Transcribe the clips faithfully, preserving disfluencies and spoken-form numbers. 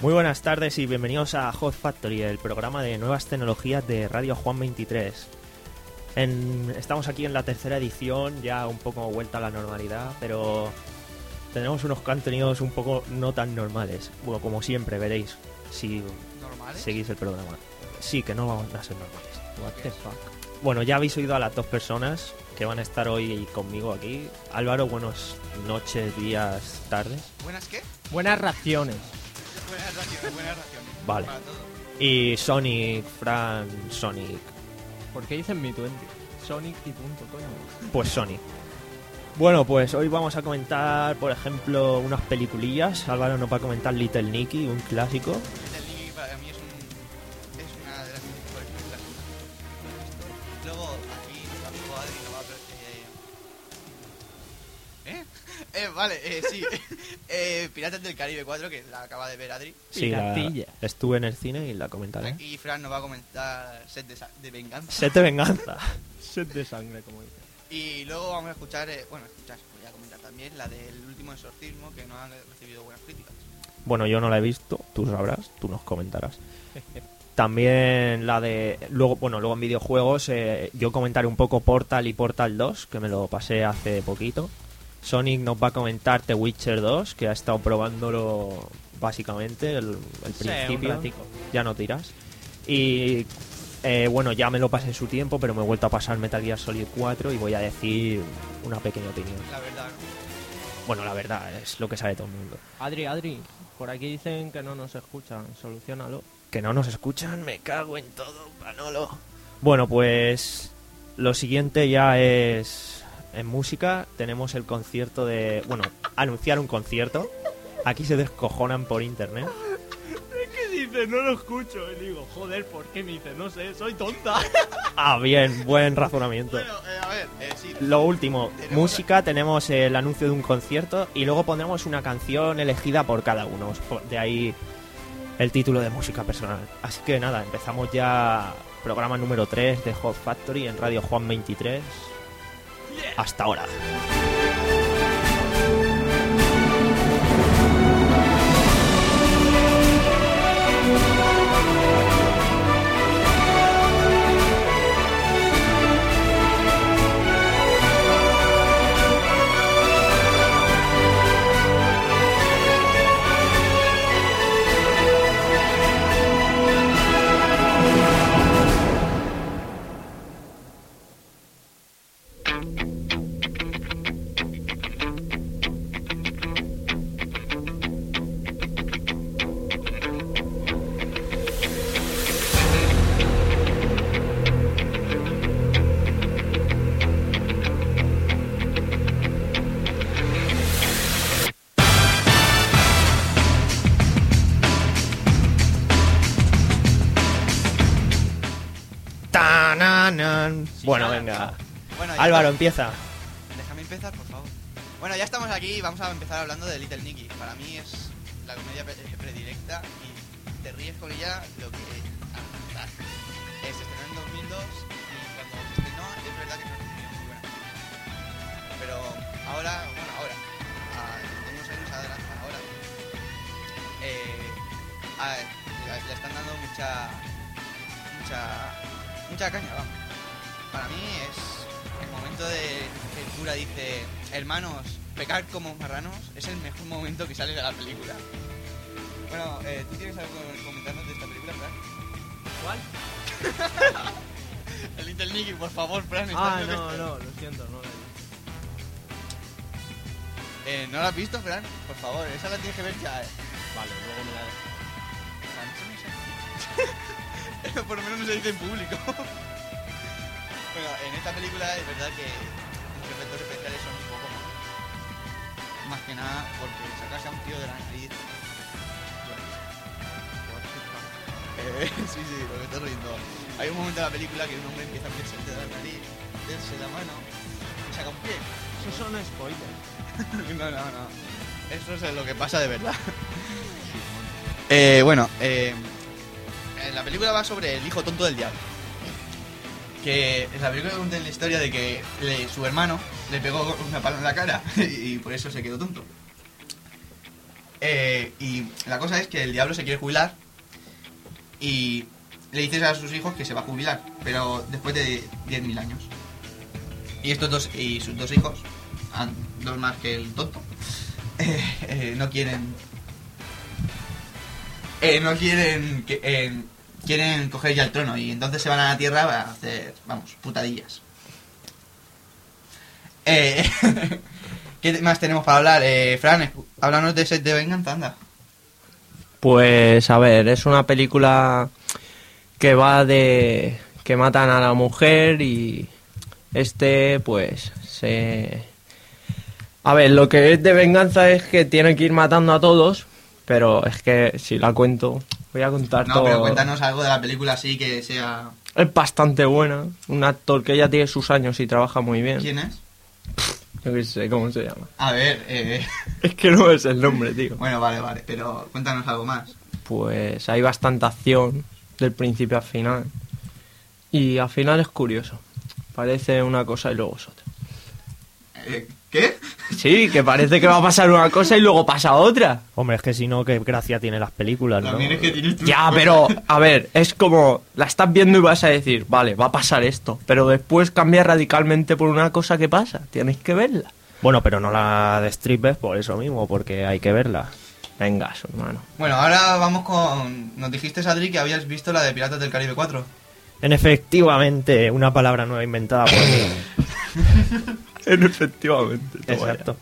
Muy buenas tardes y bienvenidos a Hot Factory, el programa de nuevas tecnologías de Radio Juan veintitrés. En, estamos aquí en la tercera edición, ya un poco vuelta a la normalidad, pero tenemos unos contenidos un poco no tan normales. Bueno, como siempre veréis, si ¿Normales? seguís el programa. Sí, que no vamos a ser normales. What the fuck. Bueno, ya habéis oído a las dos personas que van a estar hoy conmigo aquí. Álvaro, buenas noches, días, tardes. ¿Buenas qué? Buenas raciones. Buenas raciones, buenas raciones. Vale. Para todo. Y Sonic, Fran, Sonic. ¿Por qué dicen mi veinte? Sonic y punto, coño. Pues Sonic. Bueno, pues hoy vamos a comentar, por ejemplo, unas peliculillas. Álvaro nos va a comentar Little Nicky, un clásico. Little Nicky para mí es, un, es una de las mejores películas que he visto. Luego, aquí nuestro amigo Adri nos va a... Eh, ¿Eh? Eh, vale, eh, sí. eh, Piratas del Caribe cuatro, que la acaba de ver Adri. Sí, la, Piratilla. estuve en el cine y la comentaré. Y Fran nos va a comentar Set de, Sa- de Venganza. Set de venganza. Set de sangre, como dicen. Y luego vamos a escuchar, eh, bueno, escuchar, voy a comentar también la del último exorcismo, que no han recibido buenas críticas. Bueno, yo no la he visto, tú sabrás, tú nos comentarás. También la de... Luego, bueno, luego en videojuegos eh, yo comentaré un poco Portal y Portal dos, que me lo pasé hace poquito. Sonic nos va a comentar The Witcher dos, que ha estado probándolo básicamente el, el Sí, un principio. ratico. Ya no tiras. Y eh, bueno, ya me lo pasé en su tiempo, pero me he vuelto a pasar Metal Gear Solid cuatro y voy a decir una pequeña opinión. La verdad, ¿no? Bueno, la verdad, es lo que sabe todo el mundo. Adri, Adri, por aquí dicen que no nos escuchan. Solucionalo. Que no nos escuchan, me cago en todo, Panolo. Bueno, pues lo siguiente ya es... En música tenemos el concierto de... Bueno, anunciar un concierto. Aquí se descojonan por internet. ¿Qué dice? No lo escucho. Y digo, joder, ¿por qué me dice? No sé, soy tonta. Ah, bien, buen razonamiento. Bueno, eh, a ver, eh, sí. Lo último, Tenemos- música, tenemos el anuncio de un concierto y luego pondremos una canción elegida por cada uno. De ahí el título de música personal. Así que nada, empezamos ya programa número tres de Hot Factory en Radio Juan veintitrés. Hasta ahora. Tananan. Bueno, ahora- venga. Bueno, ya Álvaro, está. empieza. Déjame empezar, por favor. Bueno, ya estamos aquí y vamos a empezar hablando de Little Nicky. Para mí es la comedia pre- predilecta y te ríes con ella lo que... Ah, eh, se estrenó en dos mil dos y cuando se estrenó es verdad que no recibió muy buena crítica. Pero ahora, bueno, ahora, a- de unos años adelante, ahora, eh, a- le, le están dando mucha, mucha, mucha caña, vamos. Para mí es el momento de que el cura dice, hermanos, pecar como marranos, es el mejor momento que sale de la película. Bueno, eh, ¿tú tienes algo que comentarnos de esta película, Fran? ¿Cuál? El Little Nicky, por favor, Fran. Ah, ¿estás no, viendo no, lo siento, no lo he visto. esto? Eh, ¿No la has visto, Fran? Por favor, esa la tienes que ver ya, eh. Vale, luego me la dejo. Fran, eso no se dice. Por lo menos no se dice en público. Bueno, en esta película es verdad que los efectos especiales son un poco más. Más que nada porque sacarse a un tío de la nariz. Eh, sí, sí, lo que estoy riendo. Hay un momento en la película que un hombre empieza a meterse de la nariz, meterse la mano y saca un pie. Esos son spoilers. No, no, no. Eso es lo que pasa de verdad. Eh, bueno, eh, la película va sobre el hijo tonto del diablo. Que en la película cuenta la historia de que le- su hermano le pegó una pala en la cara y, y por eso se quedó tonto. Eh, y la cosa es que el diablo se quiere jubilar y le dices a sus hijos que se va a jubilar, pero después de diez mil años. Y estos dos, y sus dos hijos, dos más que el tonto, eh, eh, no quieren... Eh, no quieren... Que, eh, quieren coger ya el trono y entonces se van a la Tierra para hacer, vamos, putadillas. Eh, ¿Qué más tenemos para hablar? Eh, Fran, háblanos de Set de Venganza, anda. Pues a ver, es una película que va de que matan a la mujer y este pues se... A ver, lo que es de venganza es que tienen que ir matando a todos, pero es que si la cuento, voy a contar No, todo. pero cuéntanos algo de la película así que sea... Es bastante buena, un actor que ya tiene sus años y trabaja muy bien. ¿Quién es? Yo qué sé cómo se llama. A ver, eh... Es que no es el nombre, tío. Bueno, vale, vale, pero cuéntanos algo más. Pues hay bastante acción del principio al final. Y al final es curioso. Parece una cosa y luego es otra. Eh, ¿Qué? Sí, que parece que va a pasar una cosa y luego pasa otra. Hombre, es que si no, qué gracia tiene las películas, ¿no? También es que tienes tus Ya, cosas. pero, a ver, es como... La estás viendo y vas a decir, vale, va a pasar esto. Pero después cambia radicalmente por una cosa que pasa. Tienes que verla. Bueno, pero no la destripes por eso mismo, porque hay que verla. Venga, su hermano. Bueno, ahora vamos con... Nos dijiste, Adri, que habías visto la de Piratas del Caribe cuatro. En efectivamente, una palabra nueva inventada por mí. Efectivamente. Exacto.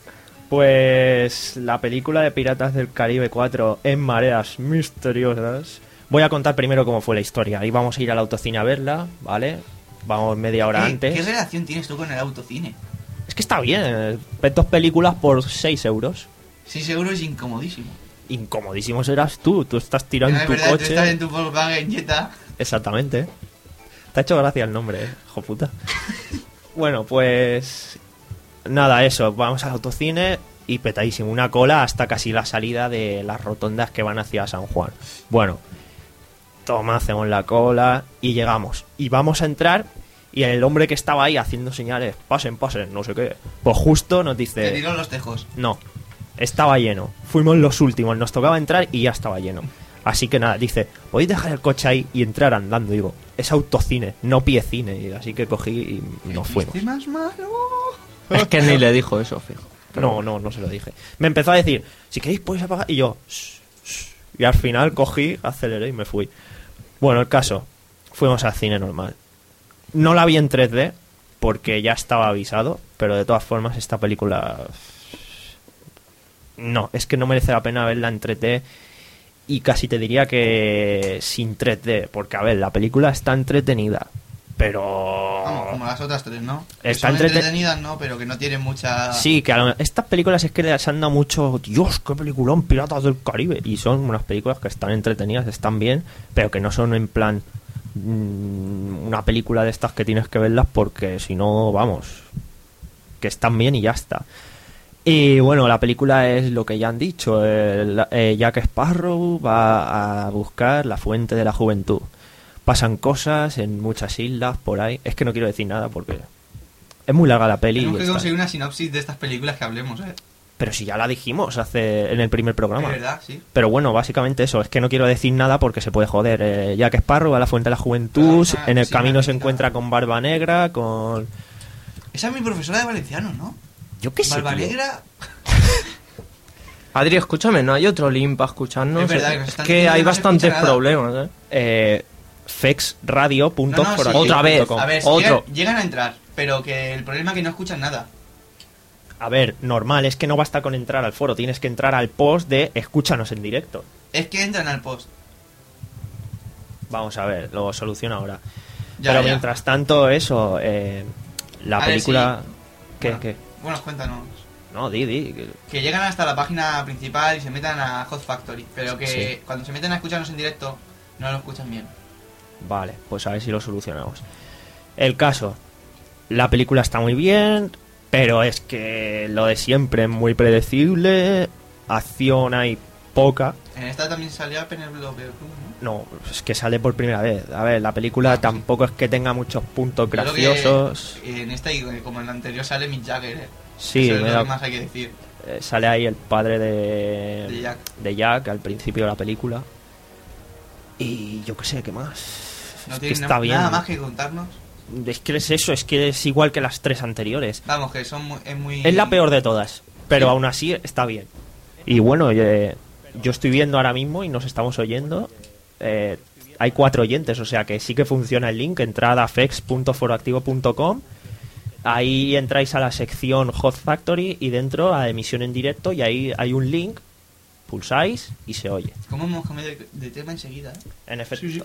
Pues la película de Piratas del Caribe cuatro en mareas misteriosas. Voy a contar primero cómo fue la historia. Íbamos a ir al autocine a verla, ¿vale? Vamos media hora ¿Qué, antes. ¿Qué relación tienes tú con el autocine? Es que está bien. Ves dos películas por seis euros. seis euros es incomodísimo. Incomodísimo serás tú. Tú estás tirando No, en es tu verdad, tú coche. estás en tu Volkswagen Jetta. Exactamente. Te ha hecho gracia el nombre, eh, hijo puta. Bueno, pues... Nada, eso. Vamos al autocine y petadísimo. Una cola hasta casi la salida de las rotondas que van hacia San Juan. Bueno, toma, hacemos la cola y llegamos. Y vamos a entrar y el hombre que estaba ahí haciendo señales, pasen, pasen, no sé qué. Pues justo nos Te dice... tiró los tejos. No, estaba lleno. Fuimos los últimos, nos tocaba entrar y ya estaba lleno. Así que nada, dice, podéis dejar el coche ahí y entrar andando. Digo, es autocine, no piecine. Y así que cogí y nos fuimos. ¿Qué más malo? Es que ni le dijo eso, fijo. No, no, no se lo dije. Me empezó a decir, si queréis podéis apagar. Y yo, shh, shh. Y al final cogí, aceleré y me fui. Bueno, el caso, fuimos al cine normal. No la vi en tres D porque ya estaba avisado, pero de todas formas esta película... No, es que no merece la pena verla en tres D y casi te diría que sin tres D, porque a ver, la película está entretenida, pero... Vamos, como las otras tres, ¿no? Que Está son entrete- entretenidas, ¿no? Pero que no tienen mucha... Sí, que a lo- estas películas es que les han dado mucho... Dios, qué peliculón, Piratas del Caribe. Y son unas películas que están entretenidas, están bien, pero que no son en plan... mm, una película de estas que tienes que verlas porque si no, vamos... Que están bien y ya está. Y bueno, la película es lo que ya han dicho. El, eh, Jack Sparrow va a buscar la fuente de la juventud. Pasan cosas en muchas islas por ahí. Es que no quiero decir nada porque es muy larga la peli. Tenemos y que está- conseguir una sinopsis de estas películas que hablemos, ¿eh? Pero si ya la dijimos hace en el primer Es programa. verdad, sí. Pero bueno, básicamente eso. Es que no quiero decir nada porque se puede joder. Eh, Jack Sparrow va a la fuente de la juventud. Ah, en el sí, camino me se han encuentra con Barba Negra, con... Esa es mi profesora de valenciano, ¿no? Yo qué sé, Barba tío. Negra... Adri, escúchame, ¿no hay otro link para escucharnos? Es verdad que nos es están que diciendo hay que no se bastantes escucha nada. problemas, ¿eh? Eh, fexradio punto No, no, por sí. aquí Otra vez. punto com. A ver, si Otro. llegan, llegan a entrar, pero que el problema es que no escuchan nada. A ver, normal, es que no basta con entrar al foro, tienes que entrar al post de escúchanos en directo. Es que entran al post. Vamos a ver, lo soluciono ahora. Ya, Pero ya. mientras tanto, eso, eh, la A ver, película... ¿Qué, Bueno, qué? Bueno, cuéntanos. No, di, di. que- Que llegan hasta la página principal y se metan a Hot Factory, pero que Sí. cuando se meten a escucharnos en directo no lo escuchan bien. Vale, pues a ver si lo solucionamos. El caso, la película está muy bien, pero es que lo de siempre es muy predecible. Acción hay poca. En esta también salía Penélope Cruz, ¿no? No, es que sale por primera vez. A ver, la película Ah, sí. tampoco es que tenga muchos puntos Yo creo que graciosos. en esta y como en la anterior sale Mick Jagger, ¿eh? Sí, Eso es me lo da- que más hay que decir. Eh, sale ahí el padre de, De Jack. de Jack al principio de la película. Y yo qué sé, ¿qué más? No Es que tiene está na- bien. nada más que contarnos. Es que es eso, es que es igual que las tres anteriores. Vamos, que son muy, es muy... Es la peor de todas, pero Sí. aún así está bien. Y bueno, eh, yo estoy viendo ahora mismo y nos estamos oyendo. eh, hay cuatro oyentes, o sea que sí que funciona el link. Entrad a fex punto foroactivo punto com. Ahí entráis a la sección Hot Factory y dentro a emisión en directo y ahí hay un link. Pulsáis y se oye. ¿Cómo hemos cambiado de, de tema enseguida? ¿eh? En efecto. Sí, sí.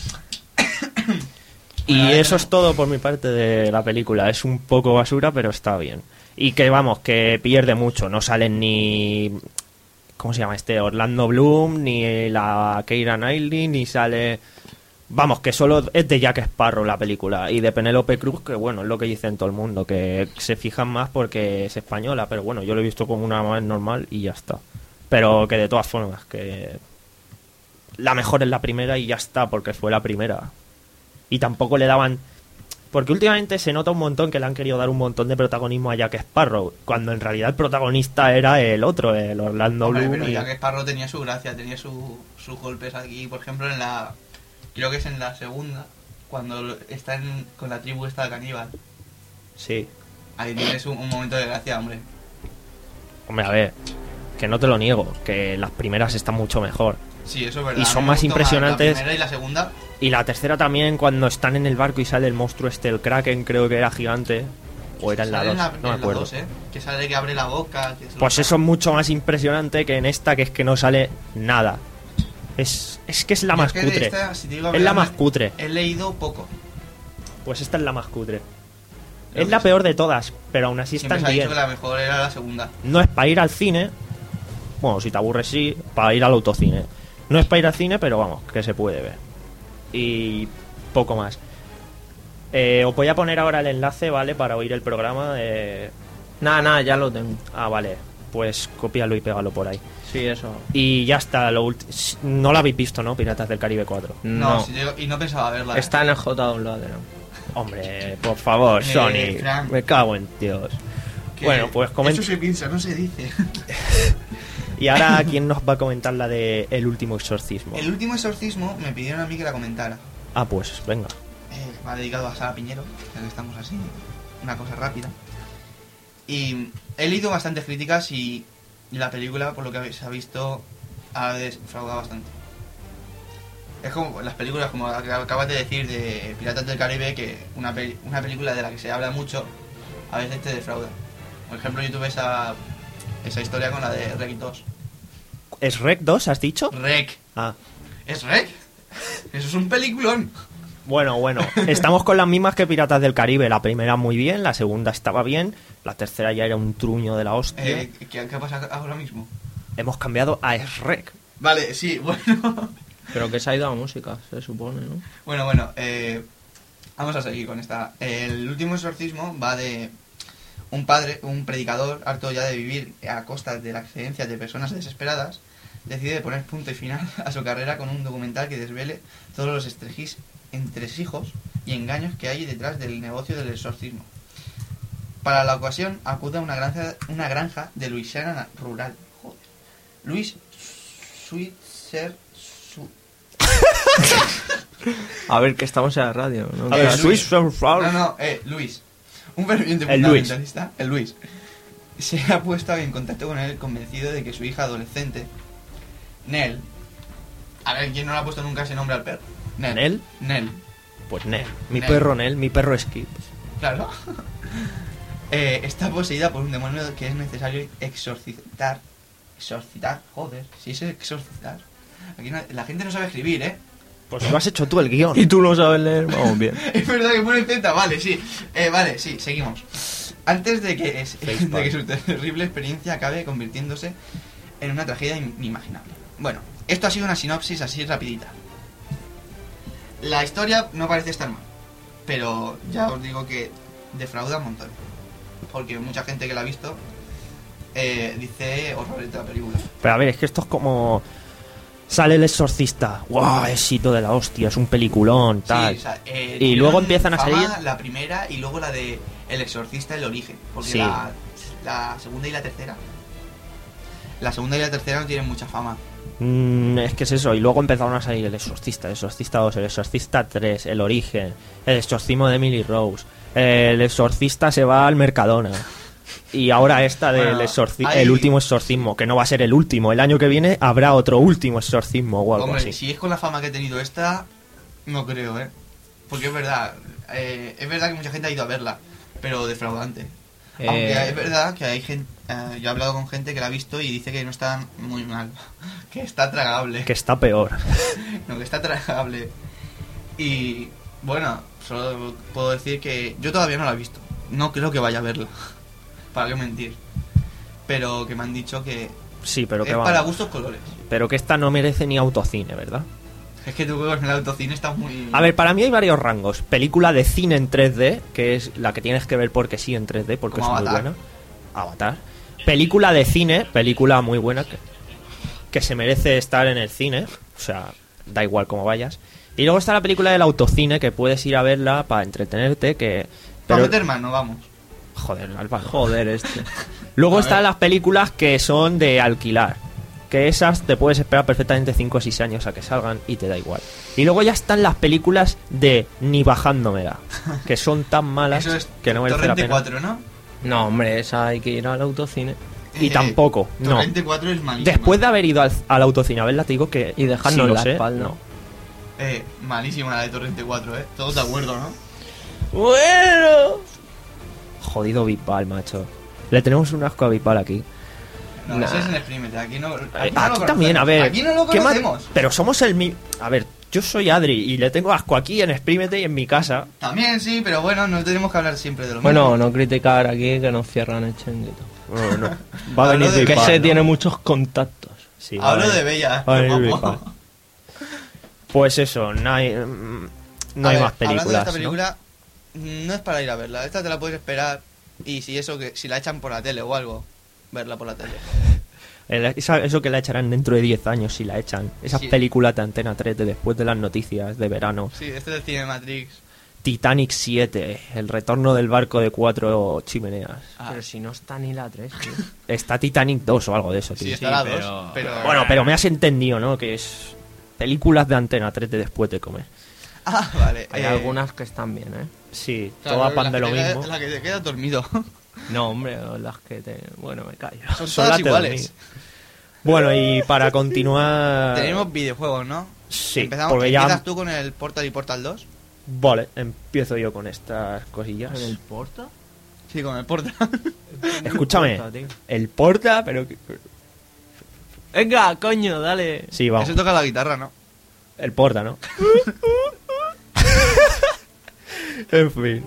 Y Bueno, a ver, eso es todo por mi parte de la película. Es un poco basura, pero está bien. Y que vamos, que pierde mucho. No salen ni... ¿Cómo se llama este? Orlando Bloom, ni la Keira Knightley, ni sale... Vamos, que solo es de Jack Sparrow la película. Y de Penélope Cruz, que bueno, es lo que dicen todo el mundo. Que se fijan más porque es española. Pero bueno, yo lo he visto como una más normal y ya está. Pero que de todas formas, que... La mejor es la primera y ya está, porque fue la primera. Y tampoco le daban... Porque últimamente se nota un montón que le han querido dar un montón de protagonismo a Jack Sparrow, cuando en realidad el protagonista era el otro, el Orlando Hombre, Bloom. pero y- Jack Sparrow tenía su gracia, tenía su- sus golpes aquí. Por ejemplo, en la... Creo que es en la segunda, cuando lo- está en- con la tribu esta de caníbal. Sí. Ahí tienes un, un momento de gracia, hombre. Hombre, a ver, que no te lo niego, que las primeras están mucho mejor. Sí, eso es verdad. Y A mí son me más gustó impresionantes. La primera y la segunda. Y la tercera también, cuando están en el barco y sale el monstruo este, el Kraken, creo que era gigante. O era en la Sale dos, en la, no en me la acuerdo. dos, ¿eh? Que sale que abre la boca. Que se lo Pues saca. eso es mucho más impresionante que en esta, que es que no sale nada. Es, es que es la Yo más es que de cutre. esta, si te digo Es verdad, la más me- cutre. He leído poco. Pues esta es la más cutre. Creo Es que la sí. peor de todas, pero aún así Siempre están se ha bien. dicho que la mejor era la segunda. No es para ir al cine. Bueno, si te aburres sí, para ir al autocine. No es para ir al cine, pero vamos, que se puede ver. Y poco más. Eh, os voy a poner ahora el enlace, ¿vale? Para oír el programa. Eh... Nada, nada, ya lo tengo. Ah, vale. Pues cópialo y pégalo por ahí. Sí, eso. Y ya está. Lo ulti- no lo habéis visto, ¿no? Piratas del Caribe cuatro. No, No, si te digo- y no pensaba verla. ¿eh? está en el J downloader. Hombre, por favor, Eh, Sony. Fran. Me cago en Dios. Que Bueno, pues comenta. Eso se piensa, no se dice. Y ahora, ¿quién nos va a comentar la de El último exorcismo? El último exorcismo me pidieron a mí que la comentara. Ah, pues venga. Eh, va dedicado a Sara Piñero, ya que estamos así, una cosa rápida. Y he leído bastantes críticas y la película, por lo que se ha visto, ha defraudado bastante. Es como las películas, como la que acabas de decir, de Piratas del Caribe, que una, peli- una película de la que se habla mucho, a veces te defrauda. Por ejemplo, yo tuve esa, esa historia con la de Rec dos. ¿Es Rec dos, has dicho? Rec. Ah. ¿Es Rec? Eso es un peliculón. Bueno, bueno, estamos con las mismas que Piratas del Caribe. La primera muy bien, la segunda estaba bien, la tercera ya era un truño de la hostia. Eh, ¿qué, ¿Qué pasa ahora mismo? Hemos cambiado a S-Rec. Vale, sí, bueno. Pero que se ha ido a música, se supone, ¿no? Bueno, bueno, eh, vamos a seguir con esta. El último exorcismo va de un padre, un predicador, harto ya de vivir a costa de la excedencia de personas desesperadas, decide poner punto y final a su carrera con un documental que desvele todos los estrejis, entresijos y engaños que hay detrás del negocio del exorcismo. Para la ocasión acude a una granja, una granja de Luisiana rural. Joder. Luis Switzer. Su- A ver, que estamos en la radio, ¿no? A ver, Eh, Swiss Luis. Roll. No, no, eh, Luis. Un ferviente El Luis. fundamentalista, el Luis, se ha puesto en contacto con él convencido de que su hija adolescente, Nell... A ver, ¿quién no le ha puesto nunca ese nombre al perro? Nell. ¿Nell? Nell, Pues Nel. Mi Nel. perro Nel, mi perro Skip. claro. Eh, está poseída por un demonio que es necesario exorcitar. Exorcitar, joder, si es exorcitar. Aquí no- la gente no sabe escribir, ¿eh? Pues lo has hecho tú el guión. Y tú no sabes leer, vamos bien. Es verdad que pone Z, vale, sí. Eh, vale, sí, seguimos. Antes de que, es- Facepalm. de que su terrible experiencia acabe convirtiéndose en una tragedia inimaginable. Bueno, esto ha sido una sinopsis así rapidita. La historia no parece estar mal, pero ya os digo que defrauda un montón. Porque mucha gente que la ha visto eh, dice horrores de la película. Pero a ver, es que esto es como... Sale El Exorcista, ¡guau! Éxito de la hostia, es un peliculón, tal. Sí, o sea, eh, y tuvieron luego empiezan a fama salir... la primera y luego la de El Exorcista, El Origen. Porque Sí. la, la segunda y la tercera... La segunda y la tercera no tienen mucha fama. Mm, es que es eso, y luego empezaron a salir El Exorcista, El Exorcista dos, El Exorcista tres, El Origen, El Exorcismo de Emily Rose, El Exorcista se va al Mercadona. Y ahora esta del Bueno, exorci- hay- el último exorcismo, que no va a ser el último. El año que viene habrá otro último exorcismo o algo Hombre, así. si es con la fama que ha tenido esta, no creo, ¿eh? Porque es verdad, eh, es verdad que mucha gente ha ido a verla, pero defraudante. Eh, Aunque es verdad que hay gente, eh, yo he hablado con gente que la ha visto y dice que no está muy mal, que está tragable, Que está peor. no, que está tragable. Y bueno, solo puedo decir que yo todavía no la he visto, no creo que vaya a verla, para qué mentir, pero que me han dicho que Sí, pero es que va. para gustos colores. Pero que esta no merece ni autocine, ¿verdad? Es que tú en el autocine está muy... A ver, para mí hay varios rangos. Película de cine en tres D, que es la que tienes que ver porque sí en tres D, porque Como es muy Avatar. buena. Avatar. Película de cine, película muy buena, que, que se merece estar en el cine. O sea, da igual cómo vayas. Y luego está la película del autocine, que puedes ir a verla para entretenerte, que... Para Pero, meter mano, vamos. joder, Álvaro. Joder, este. Luego A están ver. las películas que son de alquilar. Que esas te puedes esperar perfectamente cinco o seis años a que salgan y te da igual. Y luego ya están las películas de ni bajándomela. Que son tan malas Eso es que no merece la Torrente pena. cuatro, ¿no? No, hombre, esa hay que ir al autocine. Y Eh, tampoco, no. Torrente cuatro es malísima. Después de haber ido al, al autocine a verla, te digo que... Y dejarnos sí lo la sé, espalda. no. Eh, malísima la de Torrente cuatro, ¿eh? Todos de acuerdo, ¿no? Bueno. Jodido Bisbal, macho. Le tenemos un asco a Bisbal aquí. No, Nah. ese es en Experimente. Aquí no, aquí Eh, no lo aquí también, conocemos. a ver. Aquí no lo ¿qué más- conocemos. Pero somos el mi... A ver, yo soy Adri y le tengo asco aquí en Exprímete y en mi casa. También sí, pero bueno, no tenemos que hablar siempre de lo Bueno, mismo. no criticar aquí que nos cierran el chenguito. No, no. Va a Hablo venir de- Que Bisbal, se ¿no? tiene muchos contactos. Sí, va a Hablo venir. de Bella. Va a venir guapo. Bisbal. Pues eso, no hay, mm, no A hay ver, más películas. Hablando de esta ¿no? película, ¿no? es para ir a verla. Esta te la puedes esperar y si eso, que si la echan por la tele o algo, verla por la tele. El- esa- eso que la echarán dentro de diez años si la echan. Esas Sí. películas de Antena tres de después de las noticias de verano. Sí, este es el Cinematrix. Titanic siete, el retorno del barco de cuatro chimeneas. Ah, Pero si no está ni la tres, tío. Está Titanic dos o algo de eso, tío. sí, está la pero- dos, pero... Bueno, pero me has entendido, ¿no? Que es películas de Antena tres de después de comer. Ah, vale. Hay eh, algunas que están bien, ¿eh? Sí, claro, todas la van de que lo te queda- mismo. La que te queda dormido. No, hombre, las que te... Bueno, me callo. Son Son todas las de iguales. dormir. Bueno, y para continuar... Tenemos videojuegos, ¿no? Sí, Empezamos, porque ya... ¿Empiezas tú con el Portal y Portal dos? Vale, empiezo yo con estas cosillas. ¿En el Porta? Sí, con el Portal. Escúchame, Porta, tío. el Porta, pero... que- Venga, coño, dale. Sí, vamos. Ese toca la guitarra, ¿no? El Porta, ¿no? En fin.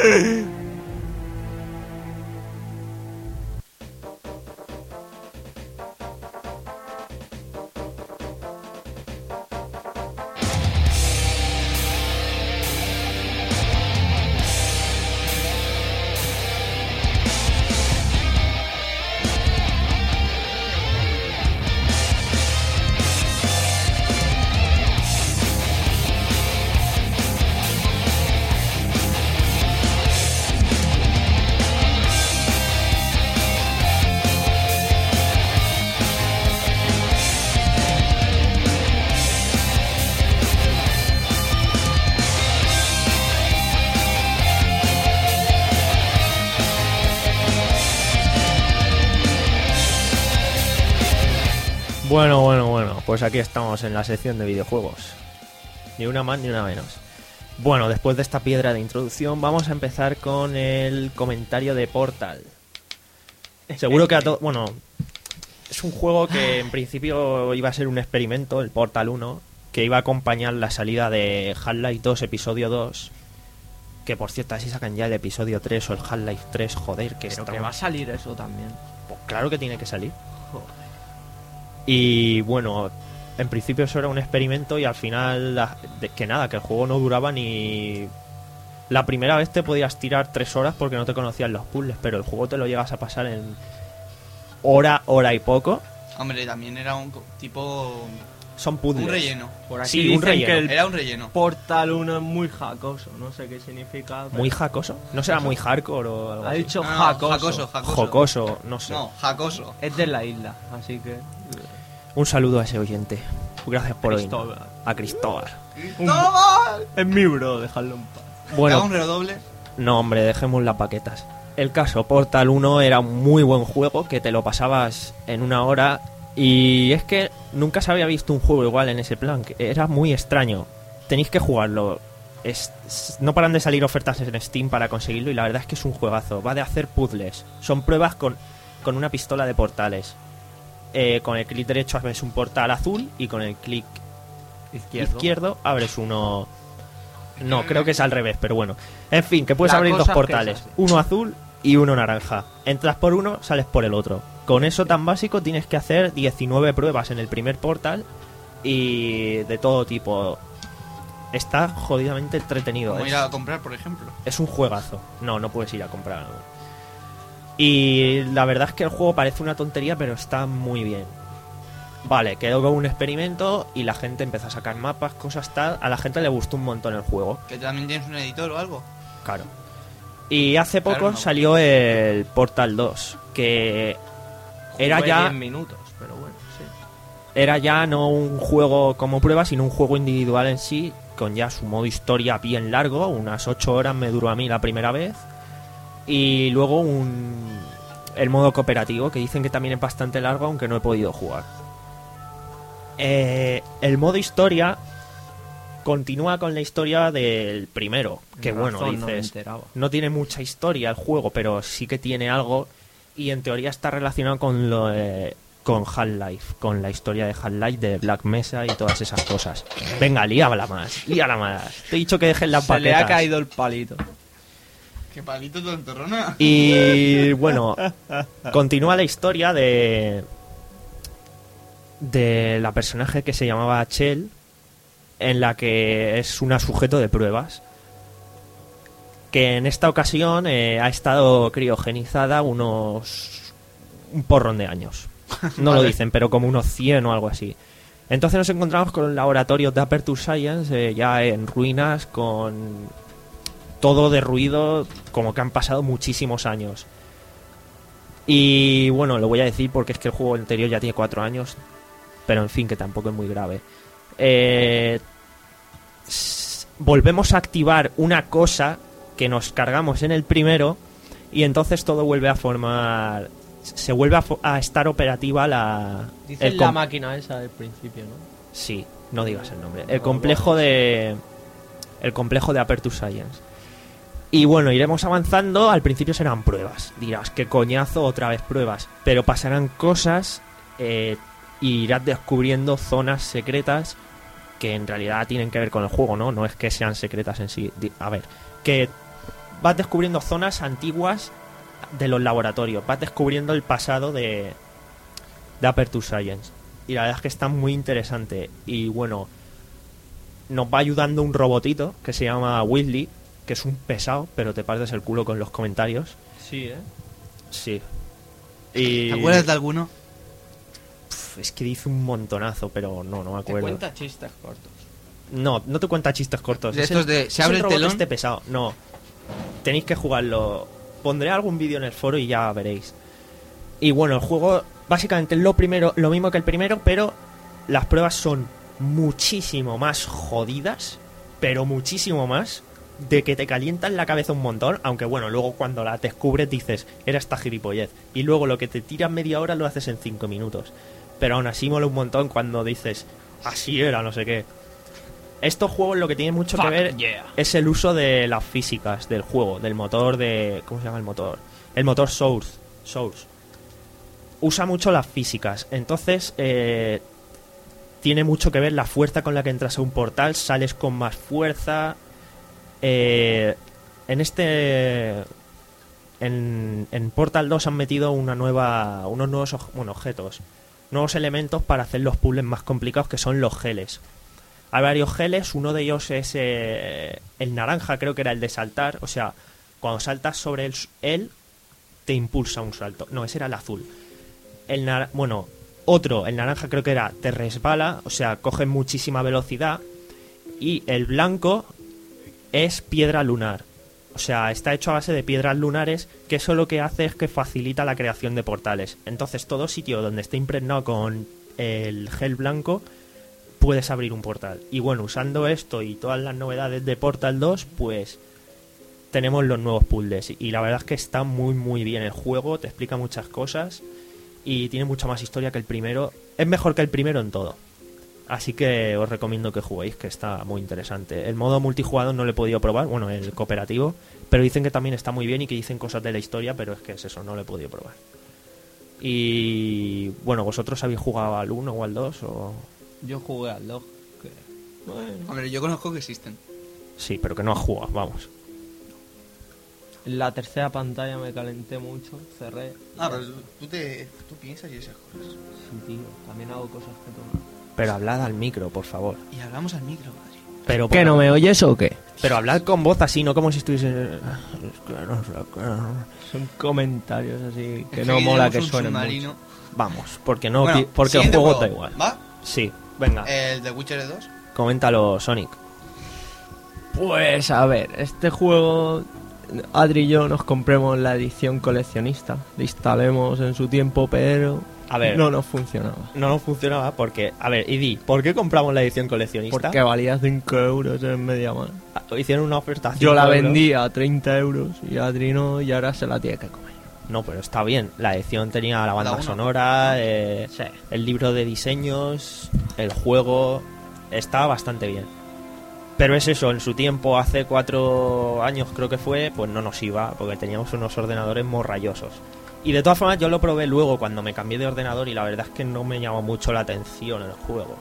Bueno, bueno, bueno, pues aquí estamos en la sección de videojuegos. Ni una más ni una menos. Bueno, después de esta piedra de introducción, vamos a empezar con el comentario de Portal. Seguro que a todos... Bueno, es un juego que en principio iba a ser un experimento, el Portal uno, que iba a acompañar la salida de Half-Life dos, episodio dos. Que por cierto, así sacan ya el episodio tres o el Half-Life tres, joder, que Pero está... que va a salir eso también. Pues claro que tiene que salir. Y bueno, en principio eso era un experimento y al final, la- de- que nada, que el juego no duraba ni... La primera vez te podías tirar tres horas porque no te conocían los puzzles, pero el juego te lo llegas a pasar en hora, hora y poco. Hombre, también era un co- tipo... Son puzzles. Un relleno. Por aquí Sí, dicen un relleno. que el Era un relleno. Portal uno es muy jacoso. No sé qué significa. pero- ¿Muy jacoso? ¿No será muy hardcore o algo Ha así? dicho No, no, jacoso. jacoso, jacoso. Jocoso, no sé. No, jacoso. Es de la isla, así que. Un saludo a ese oyente. Gracias por hoy. Cristóbal. A Cristóbal. ¡Toma! Es mi bro, dejadlo en paz. ¿Hago Bueno, un redoble? no, hombre, dejemos las paquetas. El caso, Portal uno era un muy buen juego que te lo pasabas en una hora. Y es que nunca se había visto un juego igual en ese plan. Que era muy extraño. Tenéis que jugarlo. Es- es- no paran de salir ofertas en Steam para conseguirlo. Y la verdad es que es un juegazo. Va de hacer puzzles. Son pruebas con, con una pistola de portales. Eh, con el clic derecho abres un portal azul. Y con el clic Izquierdo. izquierdo abres uno. No, creo que es al revés, pero bueno. En fin, que puedes La abrir dos cosa es que portales. es así. Uno azul y uno naranja. Entras por uno, sales por el otro. Con eso tan básico tienes que hacer diecinueve pruebas en el primer portal. Y de todo tipo. Está jodidamente entretenido. Como Es, ir a comprar, por ejemplo. es un juegazo. No, no puedes ir a comprar algo. Y la verdad es que el juego parece una tontería, pero está muy bien. Vale, quedó como un experimento y la gente empezó a sacar mapas, cosas tal. A la gente le gustó un montón el juego, Que también tienes un editor o algo. claro. Y hace poco Claro, no. salió el Portal dos, que era Jugué ya diez minutos, pero bueno, sí. era ya no un juego como prueba, sino un juego individual en sí, con ya su modo historia bien largo, unas ocho horas me duró a mí la primera vez. Y luego un el modo cooperativo, que dicen que también es bastante largo, aunque no he podido jugar. Eh, el modo historia continúa con la historia del primero, que bueno, Razón, no me dices, enteraba. no tiene mucha historia el juego, pero sí que tiene algo y en teoría está relacionado con lo de- con Half-Life, con la historia de Half-Life, de Black Mesa y todas esas cosas. Venga, líala más, líala más. Te he dicho que dejes las Se le ha paquetas. caído el palito. ¡Qué palito tontorrona! Y bueno, continúa la historia de de la personaje que se llamaba Chell, en la que es una sujeto de pruebas, que en esta ocasión eh, ha estado criogenizada unos un porrón de años. No lo Vale. dicen, pero como unos cien o algo así. Entonces nos encontramos con el laboratorio de Aperture Science, eh, ya en ruinas, con todo derruido, como que han pasado muchísimos años. Y bueno, lo voy a decir porque es que el juego anterior ya tiene cuatro años, pero en fin, que tampoco es muy grave. Eh, s- volvemos a activar una cosa que nos cargamos en el primero y entonces todo vuelve a formar... Se vuelve a, fo- a estar operativa la... Dice el la com- máquina esa del principio, ¿no? Sí, no digas el nombre. No, El complejo no, de... El complejo de Aperture Science. Y bueno, iremos avanzando. Al principio serán pruebas. Dirás, qué coñazo, otra vez pruebas. Pero pasarán cosas eh, y irás descubriendo zonas secretas que en realidad tienen que ver con el juego, ¿no? No es que sean secretas en sí. Di- A ver, que vas descubriendo zonas antiguas de los laboratorios. Vas descubriendo el pasado de, de Aperture Science. Y la verdad es que está muy interesante. Y bueno, nos va ayudando un robotito que se llama Whitley, que es un pesado, pero te partes el culo con los comentarios. Sí, ¿eh? Sí. Y... ¿Te acuerdas de alguno? Pf, es que dice un montonazo, pero no, no me Te acuerdo. cuenta chistes cortos. No, no te cuenta chistes cortos. De Es estos el- de, es ¿se abre el robot telón? este pesado. No. Tenéis que jugarlo. Pondré algún vídeo en el foro y ya veréis. Y bueno, el juego básicamente es lo primero, lo mismo que el primero, pero las pruebas son muchísimo más jodidas, pero muchísimo más, de que te calientan la cabeza un montón, aunque bueno, luego cuando la descubres dices, era esta gilipollez, y luego lo que te tiras media hora lo haces en cinco minutos. Pero aún así mola un montón cuando dices, así era, no sé qué. Estos juegos lo que tienen mucho que Fuck ver yeah. es el uso de las físicas del juego, del motor de... ¿Cómo se llama el motor? El motor Source. Source. Usa mucho las físicas. Entonces, eh, tiene mucho que ver la fuerza con la que entras a un portal. Sales con más fuerza. Eh, en este... En, en Portal dos han metido una nueva, unos nuevos oj- bueno, objetos. Nuevos elementos para hacer los puzzles más complicados, que son los geles. Hay varios geles, uno de ellos es eh, el naranja, creo que era el de saltar. O sea, cuando saltas sobre él, él te impulsa un salto. No, ese era el azul. el nar- bueno, otro, el naranja creo que era, te resbala, o sea, coge muchísima velocidad. Y el blanco es piedra lunar. O sea, está hecho a base de piedras lunares, que eso lo que hace es que facilita la creación de portales. Entonces, todo sitio donde esté impregnado con el gel blanco, puedes abrir un portal. Y bueno, usando esto y todas las novedades de Portal dos, pues tenemos los nuevos puzzles. Y la verdad es que está muy, muy bien el juego, te explica muchas cosas y tiene mucha más historia que el primero. Es mejor que el primero en todo. Así que os recomiendo que juguéis, que está muy interesante. El modo multijugador no lo he podido probar, bueno, el cooperativo, pero dicen que también está muy bien y que dicen cosas de la historia, pero es que es eso, no lo he podido probar. Y bueno, ¿vosotros habéis jugado al uno o al dos? O... Yo jugué al dos. Que... Bueno. Hombre, yo conozco que existen. Sí, pero que no has jugado, vamos. En la tercera pantalla me calenté mucho, cerré. Ah, pero tú, te, tú piensas y esas cosas. Sí, tío, también hago cosas que tú no. Pero hablad al micro, por favor. Y hablamos al micro, Adri. Pero, ¿Qué, no me oyes o qué? Pero hablad con voz así, no como si estuviese... Son comentarios así que Es no aquí mola tenemos que un suenen submarino. mucho. Vamos, porque no, Bueno, pi- porque el siguiente juego juego. da igual. ¿Va? Sí, venga, El de Witcher dos. coméntalo, Sonic. Pues a ver, este juego Adri y yo nos compremos la edición coleccionista, la instalemos en su tiempo, pero A ver, no nos funcionaba. no nos funcionaba porque... A ver, Idi, ¿por qué compramos la edición coleccionista? Porque valía cinco euros en MediaMarkt. Hicieron una oferta a Yo cinco la euros. vendí a treinta euros y Adri no, y ahora se la tiene que comer. No, pero está bien. La edición tenía la banda uno. sonora, eh, Sí. el libro de diseños, el juego... Estaba bastante bien. Pero es eso, en su tiempo, hace cuatro años creo que fue, pues no nos iba, porque teníamos unos ordenadores morrallosos. Y de todas formas yo lo probé luego cuando me cambié de ordenador y la verdad es que no me llamó mucho la atención el juego.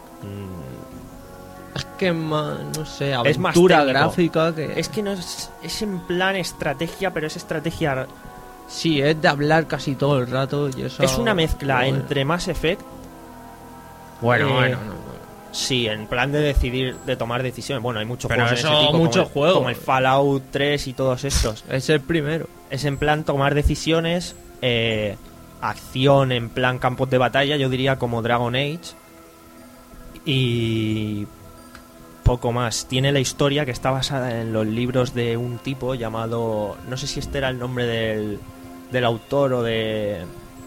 Mm, Es que más, no sé, Es más aventura técnico. gráfica que... Es que no es, es en plan estrategia, pero es estrategia... Sí, es de hablar casi todo el rato y eso... Es una mezcla bueno. entre Mass Effect... Bueno, eh, bueno, no, no. Sí, en plan de decidir, de tomar decisiones. Bueno, hay muchos Pero juegos en eso, ese tipo, muchos como, el, juegos. como el Fallout tres y todos estos. Es el primero. Es en plan tomar decisiones, eh, acción en plan campos de batalla, yo diría como Dragon Age. Y poco más. Tiene la historia que está basada en los libros de un tipo llamado... No sé si este era el nombre del, del autor o de...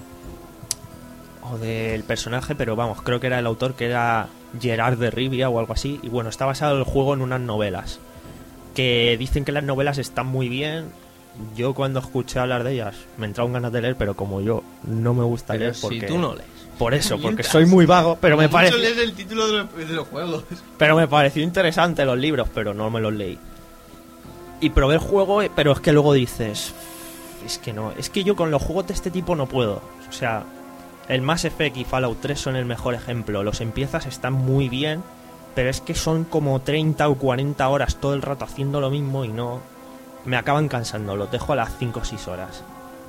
o del personaje, pero vamos, creo que era el autor, que era Gerard de Rivia o algo así. Y bueno, está basado el juego en unas novelas, que dicen que las novelas están muy bien. Yo cuando escuché hablar de ellas me entraron ganas de leer, pero como yo no me gusta Pero leer si porque... tú no lees. Por eso, porque Mientras. soy muy vago, pero me Como mucho parece... lees el título de los, de los juegos. Pero me pareció interesante los libros, pero no me los leí. Y probé el juego, eh, pero es que luego dices... Es que no, es que yo con los juegos de este tipo no puedo. O sea, el Mass Effect y Fallout tres son el mejor ejemplo. Los empiezas, están muy bien, pero es que son como treinta o cuarenta horas todo el rato haciendo lo mismo y no... Me acaban cansando, los dejo a las cinco o seis horas.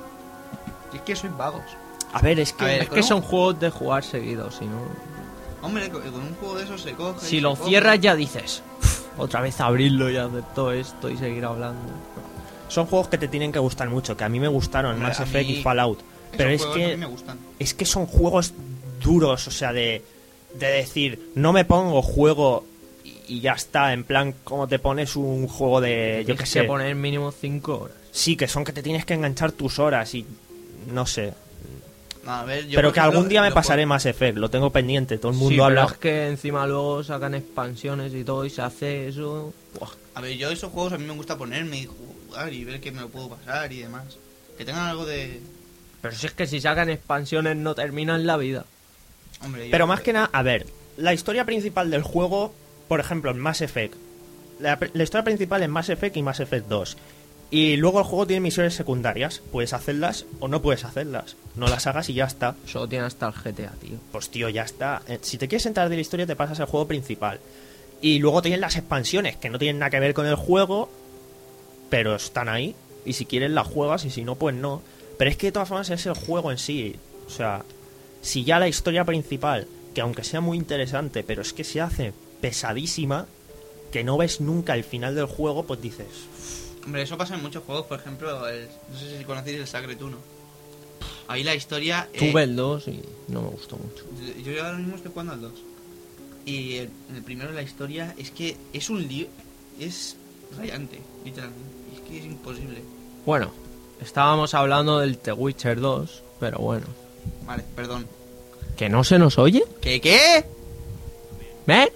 Y es que sois vagos. A ver, es que... A ver, Es que son juegos de jugar seguidos, si no... Hombre, con con un juego de esos se coge. Si se lo coge. cierras ya dices... "Uf, otra vez abrirlo y hacer todo esto y seguir hablando". Son juegos que te tienen que gustar mucho, que a mí me gustaron, Hombre, Mass a Effect mí y Fallout. Esos Pero es juegos a mí que... me gustan. Es que son juegos duros, o sea, de, de decir, no me pongo juego y, y ya está, en plan, como te pones un juego de, yo qué Tienes sé. que poner mínimo cinco horas. Sí, que son que te tienes que enganchar tus horas y no sé. No, a ver, yo, Pero por que ejemplo, algún día me los pasaré juegos- Mass Effect, lo tengo pendiente, todo el mundo Sí, habla... pero es que encima luego sacan expansiones y todo y se hace eso... Buah. A ver, yo esos juegos a mí me gusta ponerme y jugar y ver que me lo puedo pasar y demás. Que tengan algo de... Pero si es que si sacan expansiones no terminan la vida. Hombre, yo- Pero más que nada, a ver, la historia principal del juego, por ejemplo, en Mass Effect, la, la historia principal en Mass Effect y Mass Effect dos. Y luego el juego tiene misiones secundarias. Puedes hacerlas o no puedes hacerlas. No las hagas y ya está. Solo tiene hasta el G T A, tío. Pues tío, ya está. Eh, Si te quieres enterar de la historia, te pasas al juego principal. Y luego tienen las expansiones, que no tienen nada que ver con el juego, pero están ahí. Y si quieres las juegas y si no, pues no. Pero es que de todas formas es el juego en sí. O sea, si ya la historia principal, que aunque sea muy interesante, pero es que se hace pesadísima, que no ves nunca el final del juego, pues dices... Hombre, eso pasa en muchos juegos, por ejemplo, el- no sé si conocéis el Sacred uno. Ahí la historia... eh, Tuve el dos y no me gustó mucho. Yo yo ahora mismo estoy jugando al dos. Y el, en el primero la historia es que es un lío... Es rayante, literalmente. Es que es imposible. Bueno, estábamos hablando del The Witcher dos, pero bueno. Vale, perdón. ¿Que no se nos oye? ¿Qué qué? ¿Eh?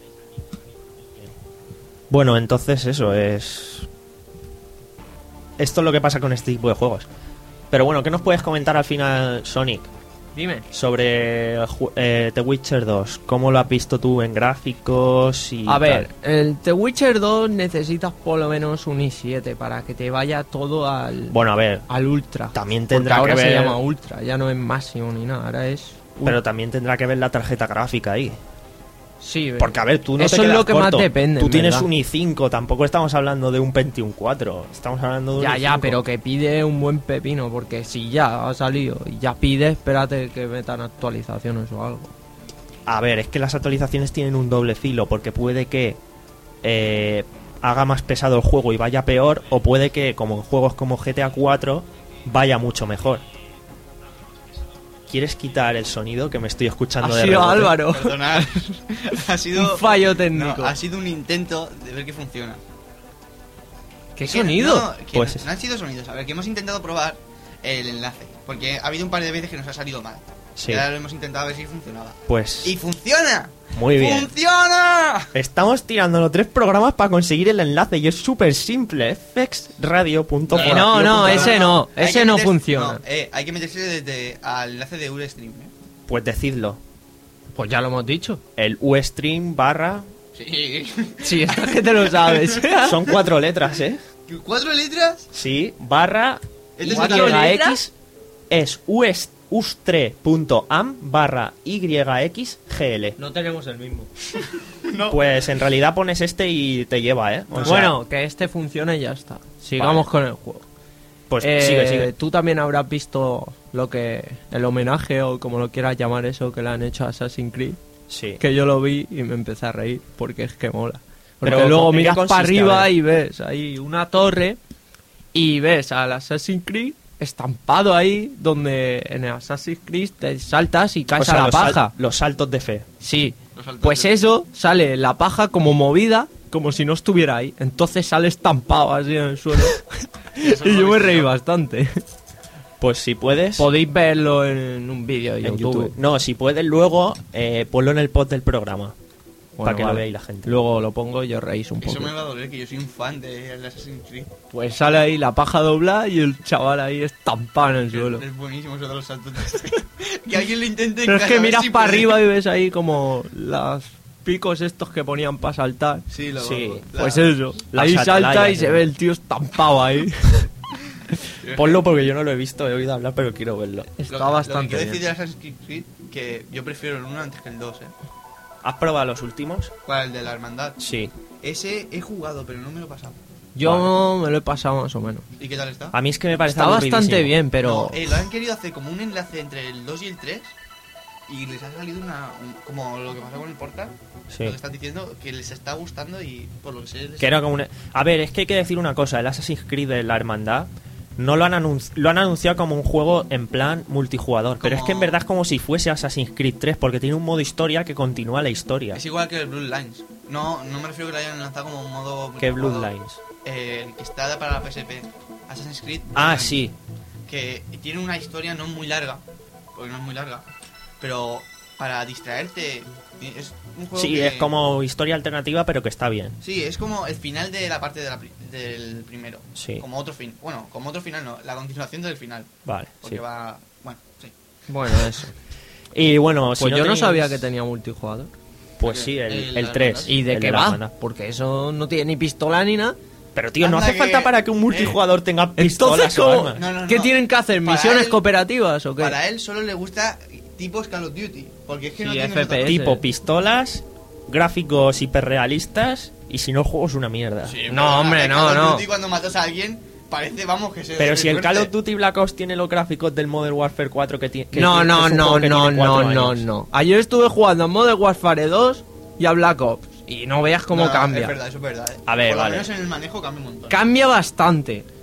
Bueno, entonces eso es... Esto es lo que pasa con este tipo de juegos. Pero bueno, ¿qué nos puedes comentar al final, Sonic? Dime. Sobre ju- eh, The Witcher dos. ¿Cómo lo has visto tú en gráficos y A tal? ver, el The Witcher dos necesitas por lo menos un i siete para que te vaya todo al, Bueno, a ver, al Ultra. también Porque tendrá ahora que ver... se llama Ultra, ya no es máximo ni nada, ahora es... Pero también tendrá que ver la tarjeta gráfica ahí. Sí, Porque, a ver, tú no eso te es quedas lo que más corto. depende, Tú en tienes verdad. un i cinco, tampoco estamos hablando de un Pentium cuatro. Estamos hablando de un Ya, i ya, cinco. pero que pide un buen pepino, porque si ya ha salido y ya pide, espérate que metan actualizaciones o algo. A ver, es que las actualizaciones tienen un doble filo, porque puede que eh, haga más pesado el juego y vaya peor, o puede que, como en juegos como G T A cuatro, vaya mucho mejor. ¿Quieres quitar el sonido que me estoy escuchando Ha de sido rebote? Álvaro. Perdonad. ha sido... Un fallo No, técnico. ha sido un intento de ver que funciona. ¿Qué Que- sonido? No, que Pues- no han sido sonidos. A ver, que hemos intentado probar el enlace. Porque ha habido un par de veces que nos ha salido mal. Sí. Y ahora lo hemos intentado a ver si funcionaba. Pues ¡Y funciona! muy bien. ¡Funciona! Estamos tirándonos tres programas para conseguir el enlace y es súper simple. fxradio punto Que no, no, ese no, Hay ese que no meter- funciona. no, eh, hay que meterse desde al enlace de Ustream. ¿eh? Pues decidlo. Pues ya lo hemos dicho. El ustream barra... Sí. Sí, esto es que te lo sabes. Son cuatro letras, ¿eh? ¿Cuatro letras? Sí, barra ¿Este es ¿Cuatro el- letras? YX es ust- ustre.am barra YXGL. No tenemos el mismo. No. Pues en realidad pones este y te lleva, ¿eh? O sea, Bueno, que este funcione y ya está. Sigamos Vale. con el juego. pues Eh, sigue, sigue. Tú también habrás visto lo que el homenaje o como lo quieras llamar eso que le han hecho a Assassin's Creed. Sí. Que yo lo vi y me empecé a reír porque es que mola. Porque Pero, luego ¿en qué miras consiste? para A arriba ver. y ves ahí una torre y ves al Assassin's Creed estampado ahí donde en el Assassin's Creed te saltas y caes O sea, a la los sal- paja. los saltos de fe. Sí, Los saltos pues de- eso sale la paja como movida, como si no estuviera ahí. Entonces sale estampado así en el suelo. Eso y lo yo he me visto reí yo. bastante. Pues si puedes... Podéis verlo en un vídeo de en YouTube. YouTube. No, si puedes luego eh, ponlo en el post del programa. Bueno, para que vale. lo veáis la gente. Luego lo pongo y os reís un poco. Eso me va a doler, que yo soy un fan de Assassin's Creed. Pues sale ahí la paja doblada y el chaval ahí estampado en el suelo. Es buenísimo eso de los saltos de fe. Que alguien lo intente en Pero es casa, que a ver miras si para puede. arriba y ves ahí como los picos estos que ponían para saltar. Sí, lo, Sí. la- Pues eso, las ahí salta atalayas, y se ¿no? ve el tío estampado ahí. Ponlo porque yo no lo he visto, he oído hablar, pero quiero verlo. Lo- Está Lo que bastante quiero decir bien. de Assassin's Creed que yo prefiero el uno antes que el dos, ¿eh? ¿Has probado los últimos? ¿Cuál? El de la hermandad. Sí. Ese he jugado, pero no me lo he pasado. Yo me lo he pasado más o menos. ¿Y qué tal está? A mí es que me parece Está bastante aburridísimo. bien, pero... No, eh, lo han querido hacer como un enlace entre el dos y el tres y les ha salido una... un- como lo que pasó con el Portal. Sí. Lo que están diciendo, que les está gustando y por lo que sé... les- Que era como un... A ver, es que hay que decir una cosa. El Assassin's Creed de la Hermandad no lo han, anunci- lo han anunciado como un juego en plan multijugador. Pero es que en Como- verdad es como si fuese Assassin's Creed tres, porque tiene un modo historia que continúa la historia. Es igual que el Bloodlines. No, no me refiero que lo hayan lanzado como un modo... Que multijugador. Bloodlines. Eh, el que está para la P S P. Assassin's Creed. Ah, Bloodlines, sí. Que tiene una historia no muy larga. Porque no es muy larga. Pero para distraerte... Es un juego Sí, que- es como historia alternativa, pero que está bien. Sí, es como el final de la parte de la pri- del primero. Sí. Como otro fin. Bueno, como otro final no, la continuación del final. Vale, Porque sí. va... Bueno, sí. Bueno, eso. Y bueno, si Pues yo no tenéis- sabía que tenía multijugador. Pues sí, el, El- el la tres. hermandad. ¿Y de el qué la va? hermandad. Porque eso no tiene ni pistola ni nada. Pero tío, no Anda hace que- falta para que un multijugador tenga pistolas Entonces, o ¿cómo? armas. No, no, ¿Qué no. tienen que hacer? Para ¿Misiones él- cooperativas o qué? Para él solo le gusta tipos Call of Duty. Porque es que no Sí, tiene F P S. otra- Tipo pistolas, gráficos hiperrealistas y si no, el juego es una mierda. Sí, No, pero hombre, el no, Call of no. Duty cuando matas a alguien parece, vamos, que se... Pero se si el suerte. Call of Duty Black Ops tiene los gráficos del Modern Warfare cuatro que tiene... No, no, no, no, no, no, no. Ayer estuve jugando a Modern Warfare dos y a Black Ops. Y no veas cómo No, cambia. Es verdad, eso es verdad. ¿eh? A ver, Por lo vale. menos en el manejo cambia un montón. Cambia bastante.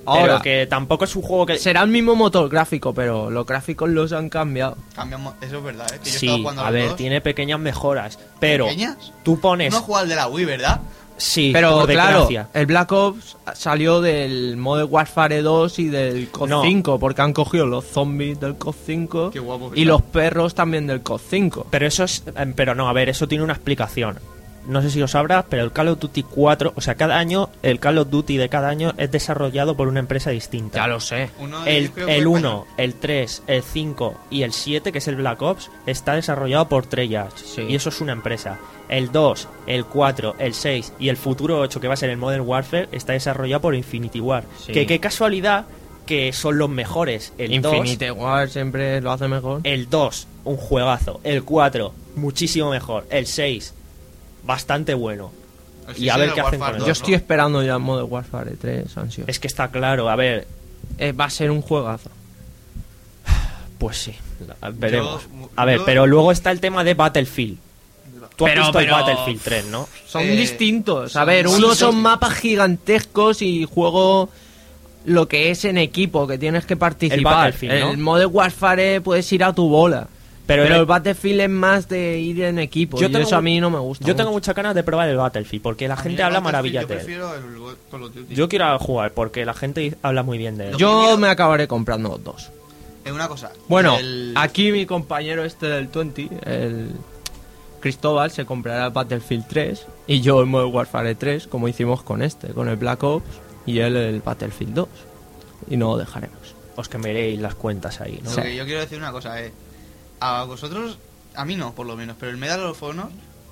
Ahora, pero que tampoco es un juego que... será el mismo motor gráfico, pero los gráficos los han cambiado. Cambiamos, eso es verdad, ¿eh? Que yo he Sí, estado jugando a los ver, dos. tiene pequeñas mejoras, pero ¿Pequeñas? tú pones... No juega al de la Wii, ¿verdad? Sí, Pero por claro, desgracia. el Black Ops salió del Modern Warfare dos y del C O D No. cinco, porque han cogido los zombies del C O D cinco Qué guapo que y está. los perros también del C O D cinco. Pero eso es... eh, Pero no, a ver, eso tiene una explicación. No sé si lo sabrás, pero el Call of Duty cuatro... O sea, cada año, el Call of Duty de cada año es desarrollado por una empresa distinta. Ya lo sé. Uno de El, ellos creo que el fue uno, el tres, el cinco y el siete, que es el Black Ops, está desarrollado por Treyarch. Sí. Y eso es una empresa. El dos, el cuatro, el seis y el futuro ocho, que va a ser el Modern Warfare, está desarrollado por Infinity War. Sí. Que qué casualidad que son los mejores. El dos, Infinite War siempre lo hace mejor. el dos, un juegazo. El cuatro, muchísimo mejor. El seis, bastante bueno. El Y a seis ver era qué hacen Warfare con dos, Yo eso. estoy esperando ya Modern Warfare tres, ansioso. Es que está claro, a ver, Eh, va a ser un juegazo. pues sí, la- veremos. Yo- A ver, yo- pero luego está el tema de Battlefield. Tú has Pero- visto el pero- Battlefield tres, ¿no? Son Eh, distintos. A son- ver, sí, unos son- son mapas gigantescos y juego lo que es en equipo, que tienes que participar. Battlefield, ¿no? El Modern Warfare puedes ir a tu bola. Pero Pero, el- el Battlefield es más de ir en equipo. Yo y tengo eso a mu- mí no me gusta. Yo tengo mucho. muchas ganas de probar el Battlefield, porque la A mí gente el habla Battlefield maravillas yo de él. prefiero el Call of Duty. Yo quiero jugar, porque la gente habla muy bien de él. Yo- Yo primero- me acabaré comprando los dos. Eh, una cosa. Bueno, el- aquí mi compañero este del veinte, el Cristóbal, se comprará el Battlefield tres y yo el Modern Warfare tres, como hicimos con este, con el Black Ops, y él el Battlefield dos. Y no lo dejaremos. Os que veréis las cuentas ahí, ¿no? Lo que yo quiero decir una cosa, eh. A vosotros, a mí no, por lo menos, pero el Medal of Honor.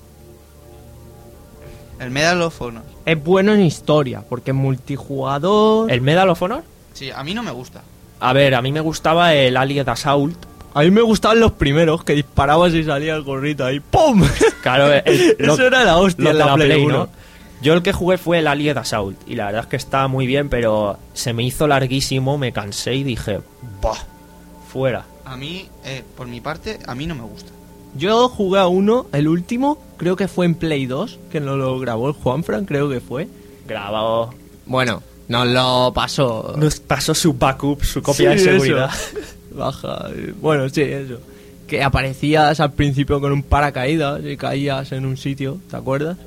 El Medal of Honor. Es bueno en historia, porque es multijugador. ¿El Medal of Honor? Sí, a mí no me gusta. A ver, a mí me gustaba el Allied Assault. A mí me gustaban los primeros, que disparabas y salía el gorrito ahí. ¡Pum! Claro, el, lo- Eso era la hostia lo en de la Play Play, uno. ¿no? Yo el que jugué fue el Allied Assault, y la verdad es que estaba muy bien, pero se me hizo larguísimo, me cansé y dije, ¡buah! Fuera. A mí, eh, por mi parte, a mí no me gusta. Yo jugué a uno, el último, creo que fue en Play dos, que nos lo grabó el Juanfran, creo que fue. Grabado. Bueno, nos lo pasó. Nos pasó su backup, su copia Sí, de seguridad. eso. Baja. eh, Bueno, sí, eso. Que aparecías al principio con un paracaídas y caías en un sitio, ¿te acuerdas?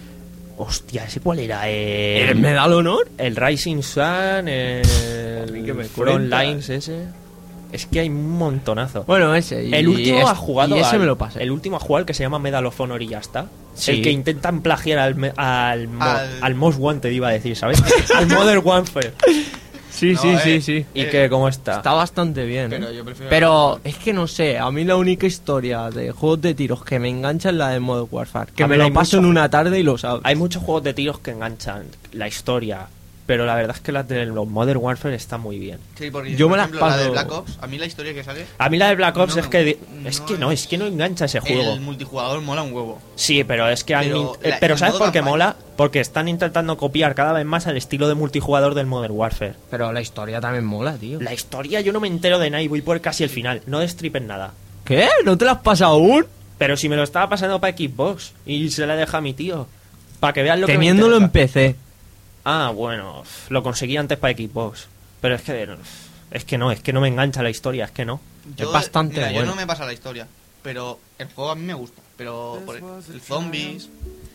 Hostia, ¿ese cuál era? ¿El El, Medal Honor? el Rising Sun, el mí que me Front cuentas. Lines ese. Es que hay un montonazo. Bueno, ese. Y el último es- ha jugado Y ese al- me lo pasé. El último a jugar, que se llama Medal of Honor y ya está. Sí. El que intentan plagiar al, me- al, mo- Al- al Most Wanted, iba a decir, ¿sabes? Al Modern Warfare. Sí, No, sí, eh, sí, sí. ¿Y Eh, que cómo está? Está bastante bien. Pero ¿eh? yo prefiero- Pero es que no sé, a mí la única historia de juegos de tiros que me engancha es la de Modern Warfare. Que A me ver, hay lo paso mucho- en una tarde y lo sabes. Hay muchos juegos de tiros que enganchan la historia, pero la verdad es que las de los Modern Warfare están muy bien. Sí, porque, Yo por me las ejemplo, la de paso- Black Ops, a mí la historia que sale. A mí la de Black Ops No es me- que... no Es que no, es- es que no engancha ese juego. El multijugador mola un huevo. Sí, pero es que han Pero in- eh, la- pero el ¿sabes modo por qué campaña- mola? Porque están intentando copiar cada vez más el estilo de multijugador del Modern Warfare. Pero la historia también mola, tío. La historia yo no me entero de nada y voy por casi el final. No destripen nada. ¿Qué? ¿No te la has pasado aún? Pero si me lo estaba pasando para Xbox y se la deja a mi tío. Para que vean lo que me Teniéndolo en interesa. P C. Ah, bueno, lo conseguí antes para Xbox. Pero es que es que no, es que no me engancha la historia, es que no. Yo, Es bastante mira, yo bueno. no me pasa la historia, pero el juego a mí me gusta. Pero por el, el zombies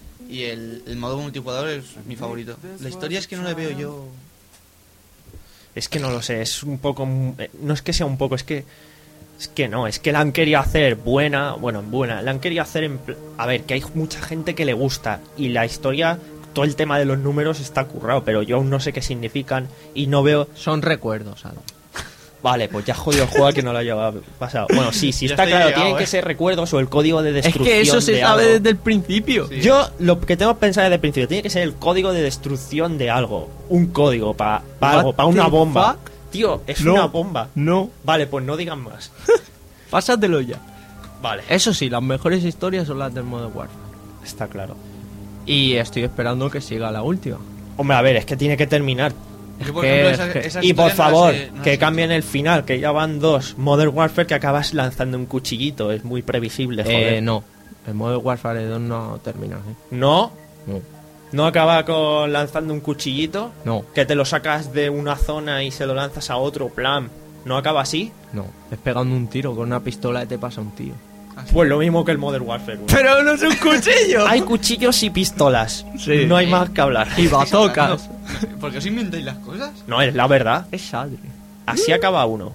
y el, el modo multijugador es mi favorito. La historia es que no le veo yo. Es que no lo sé, es un poco... eh, No es que sea un poco, es que... Es que no, es que la han querido hacer buena, bueno, buena, la han querido hacer en... pl- A ver, que hay mucha gente que le gusta y la historia, todo el tema de los números está currado, pero yo aún no sé qué significan y no veo... Son recuerdos, Adam. Vale, pues ya jodido el juego que no lo haya pasado. Bueno, sí, sí Ya está estoy claro, llegado, tienen eh. que ser recuerdos o el código de Es destrucción que eso se de sabe algo. desde el principio. Sí. Yo lo que tengo que pensar desde el principio tiene que ser el código de destrucción de algo. Un código para What algo, para una the bomba. fuck? Tío, es No. una bomba. No, Vale, pues no digan más. pásatelo ya. Vale, Eso sí, las mejores historias son las del Modern Warfare. está claro. Y estoy esperando que siga la última. Hombre, a ver, es que tiene que terminar. Yo, por que- ejemplo, es esas- que- esas Y por historias no las favor, sé- no las que sé. cambien el final, que ya van dos. Modern Warfare que acabas lanzando un cuchillito, es muy previsible, joder. Eh, no, el Modern Warfare dos no termina. ¿eh? No, No. ¿No acaba con lanzando un cuchillito? No, Que te lo sacas de una zona y se lo lanzas a otro, plan. ¿No acaba así? no. Es pegando un tiro con una pistola y te pasa un tío. Pues lo mismo que el Modern Warfare uno. Pero no es un cuchillo. Hay cuchillos y pistolas. Sí. No hay más que hablar. Y bazocas. ¿Por qué os inventáis las cosas? No, es la verdad. Es sadre. Así acaba uno.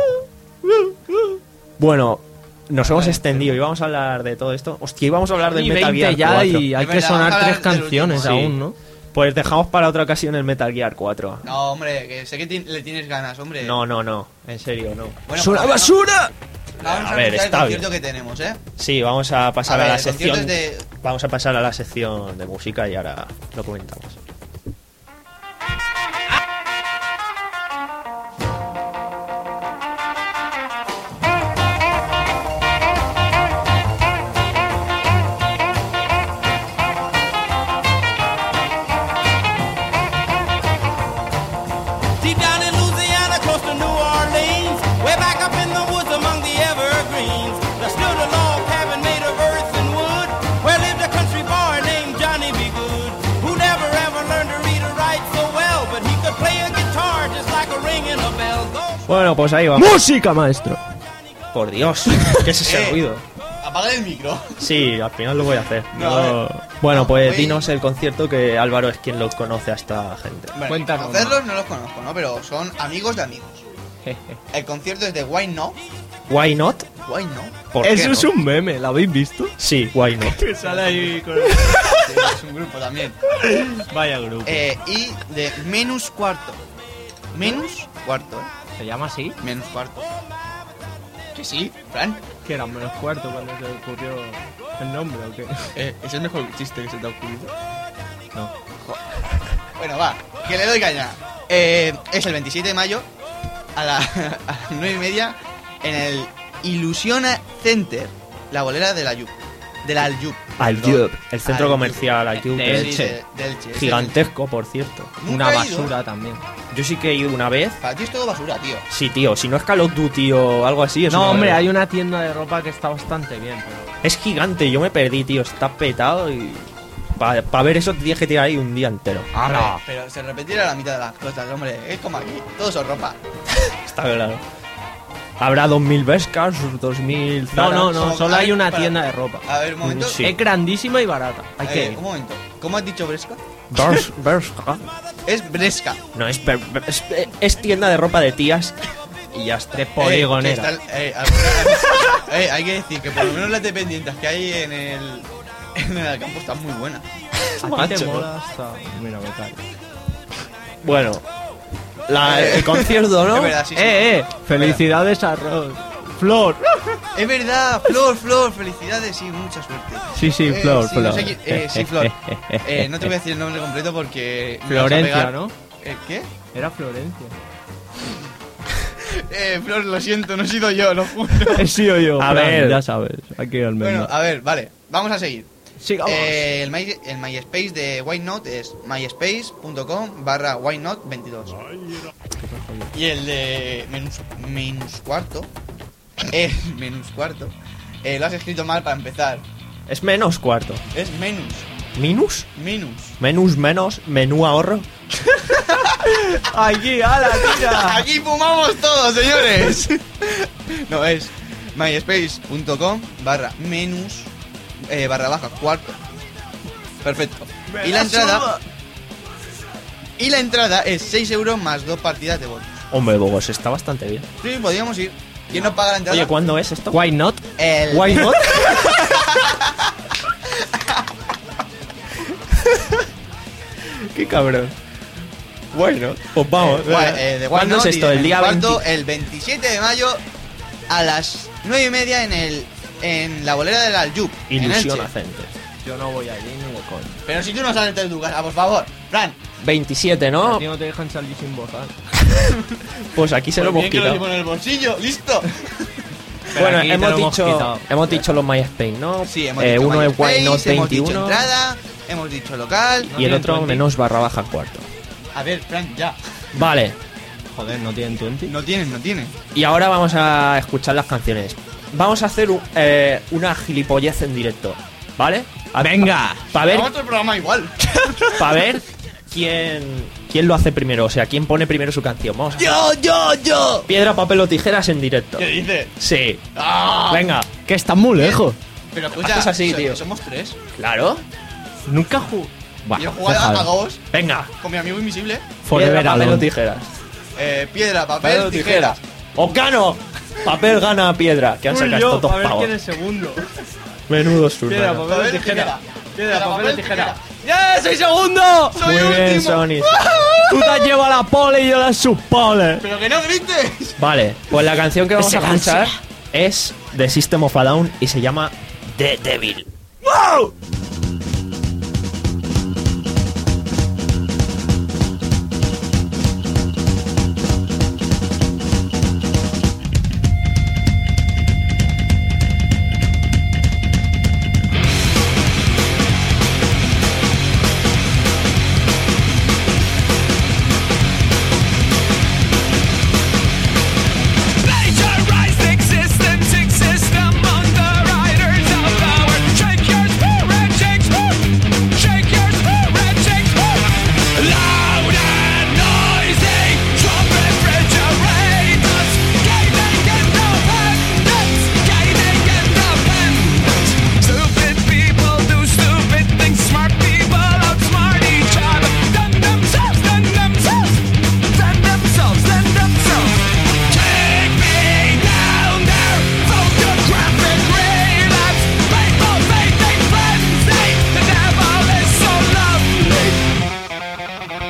Bueno, nos hemos extendido y vamos a hablar de todo esto. Hostia, íbamos a hablar del Y Metal Gear veinte ya cuatro. y hay Es que verdad, sonar vamos a tres hablar del canciones último. Sí. aún, ¿no? Pues dejamos para otra ocasión el Metal Gear cuatro. No, hombre, que sé que ti- le tienes ganas, hombre. No, no, no. En serio, no. Bueno, ¡Es una pues, basura! Vamos a, A ver, escuchar está el concierto bien. que tenemos, ¿eh? Sí, vamos a pasar a, A ver, la el concierto sección. es de- Vamos a pasar a la sección de música y ahora lo comentamos. Deep down in Louisiana, close to New Orleans, way back up in the woods among the evergreens, there stood a log cabin made of earth and wood, where lived a country boy named Johnny B. Good, who never ever learned to read or write so well, but he could play a guitar just like a ringing a bell. Go- Bueno, pues ahí vamos. ¡Música, maestro! Por Dios, ¿qué es ese Eh. ruido? Apaga el micro. Sí, al final lo voy a hacer. No, a ver. Bueno, No, pues voy- dinos el concierto que Álvaro es quien lo conoce a esta gente. Bueno, Cuéntanos. conocerlos no los conozco, ¿no? Pero son amigos de amigos. El concierto es de Why Not. Why not? Why Not. ¿Por qué Eso no? es un meme, ¿lo habéis visto? Sí, why not. Que sale ahí con... Sí, es un grupo también. Vaya grupo. Eh, y de Menus Cuarto. Menus Cuarto, ¿eh? ¿Se llama así? Menus Cuarto. Que sí, Fran. Que era menos cuarto cuando se ocurrió el nombre, ¿o qué? Eh, ¿Es el mejor chiste que se te ha ocurrido? No. Bueno, va, que le doy caña. Eh, es el veintisiete de mayo a, la, a las nueve y media en el Ilusiona Center, la bolera de la Yup. De la Aljub. Aljub, el centro Aljub. comercial Aljub De de Sí, Elche. de- de Elche. Gigantesco, por cierto. Nunca Una he ido. basura también. Yo sí que he ido una vez. Para ti es todo basura, tío. Sí, tío, si no es Call of Duty o algo así, es No, una hombre, verga. hay una tienda de ropa que está bastante bien, pero... Es gigante, yo me perdí, tío. Está petado y... Para ver eso tienes que tirar ahí un día entero. Hombre, pero se repetirá la mitad de las cosas, hombre. Es como aquí, todo son ropa. Está claro. Habrá dos mil Vescas, dos mil No, Zaras. no, no, Como solo hay hay una para- tienda de ropa. A ver, un momento. Sí. Es grandísima y barata. Hay Eh, que ir. un momento. ¿Cómo has dicho Bresca? Vers- Vesca. Es Bresca. No, es, ver- es, es tienda de ropa de tías y ya está. De poligonera. Eh, que está- eh, alguna- eh, hay que decir que por lo menos las dependientes que hay en el, en el campo están muy buenas. A ti te macho, mola hasta... Mira, me cae. Bueno, la- el concierto, ¿no? Es verdad, sí, sí. Eh, eh, felicidades a Ross. Flor. Es verdad, Flor, Flor, felicidades, sí, mucha suerte. Sí, sí, Eh, Flor, sí, Flor. no sé qui- eh, sí, Flor. Eh, no te voy a decir el nombre completo porque... me vas a Florencia, pegar. ¿no? Eh, ¿Qué? Era Florencia. Eh, Flor, lo siento, no he sido yo, lo juro. He sido yo. A Fran, ver. Ya sabes, aquí al Bueno, menos. a ver, vale, vamos a seguir. Sigamos. Eh, el, My, el MySpace de Why Not es myspace.com barra Why Not veintidós. Y el de Menus, menus Cuarto, eh, Menus Cuarto, eh, lo has escrito mal para empezar. Es menos cuarto. Es Menus, ¿Minus? Minus. Menús menos, menú ahorro. Aquí, ala, tira. Aquí fumamos todos, señores. No, es myspace.com barra menus eh, barra baja cuarto. Perfecto. Y la entrada... Y la entrada es seis euros más dos partidas de bolos. Hombre, Bogos, está bastante bien. Sí, podríamos ir. ¿Quién nos paga la entrada? Oye, ¿cuándo es esto? Why not? El... Why not? Qué cabrón. Bueno, pues vamos. Gua- eh, de ¿Cuándo Why es Not esto? y El día cuarto, veinte. el veintisiete de mayo a las nueve y media en el en la bolera del Aljub. en Ilusión Elche. Acente. Yo no voy allí ni de coño. Pero si tú no sales de tu casa, por favor, Fran. veintisiete, A ¿no? ti no te dejan salir sin votar. Pues aquí se lo Pues hemos bien que lo quitado. llevo en el bolsillo, listo. Pero Bueno, aquí te hemos lo hemos dicho, quitado. hemos dicho los MySpace, ¿no? Sí, hemos Eh, dicho uno es MySpace, Why Not hemos dicho veintiuno entrada, hemos dicho local. y el otro veinte. menos barra baja cuarto. A ver, Fran, ya. Vale, Joder, ¿no tienen veinte? No tienen, no tienen. y ahora vamos a escuchar las canciones. Vamos a hacer un- eh, una gilipollez en directo, ¿vale? Venga. Para ver, Hagamos todo el programa igual. pa ver quién, quién lo hace primero. O sea, quién pone primero su canción. Vamos a Yo, yo, yo. piedra, papel o tijeras en directo. ¿Qué dices? Sí. ¡Ah! Venga. Que está muy lejos. Pero escucha, Haces así, so- tío. somos tres. Claro. Nunca jugué. Yo he jugado a Ghost Venga. con mi amigo invisible. Forever Piedra, papel o Alone. tijeras. Eh, piedra, papel, tijeras. O gano. Papel gana piedra. Que han Uy, sacado yo, estos dos a ver pavos. quién es segundo. Menudo sur. Piedra, mano. papel o Papel, tijera. tijera. Piedra, papel o tijera. tijera. ¡Ya, soy segundo! ¡Soy Muy el bien, último! Sony. Tú te has llevado la pole y yo la subpole. ¡Pero que no grites! Vale, pues la canción que vamos a Ese escuchar es de System of a Down y se llama The Devil. ¡Wow! Plagiarized existence exists among the writers of the word. Shake your spirit, Shakespeare. Shake your spirit, Shakespeare. Loud and noisy, strong refrigerators. Gaining independence, gaining independence. Stupid people do stupid things. Smart people outsmart each other. Then themselves, then themselves. Then themselves, then themselves. Take me down there, photographic relapse. People faking frenzy. The devil is so lovely.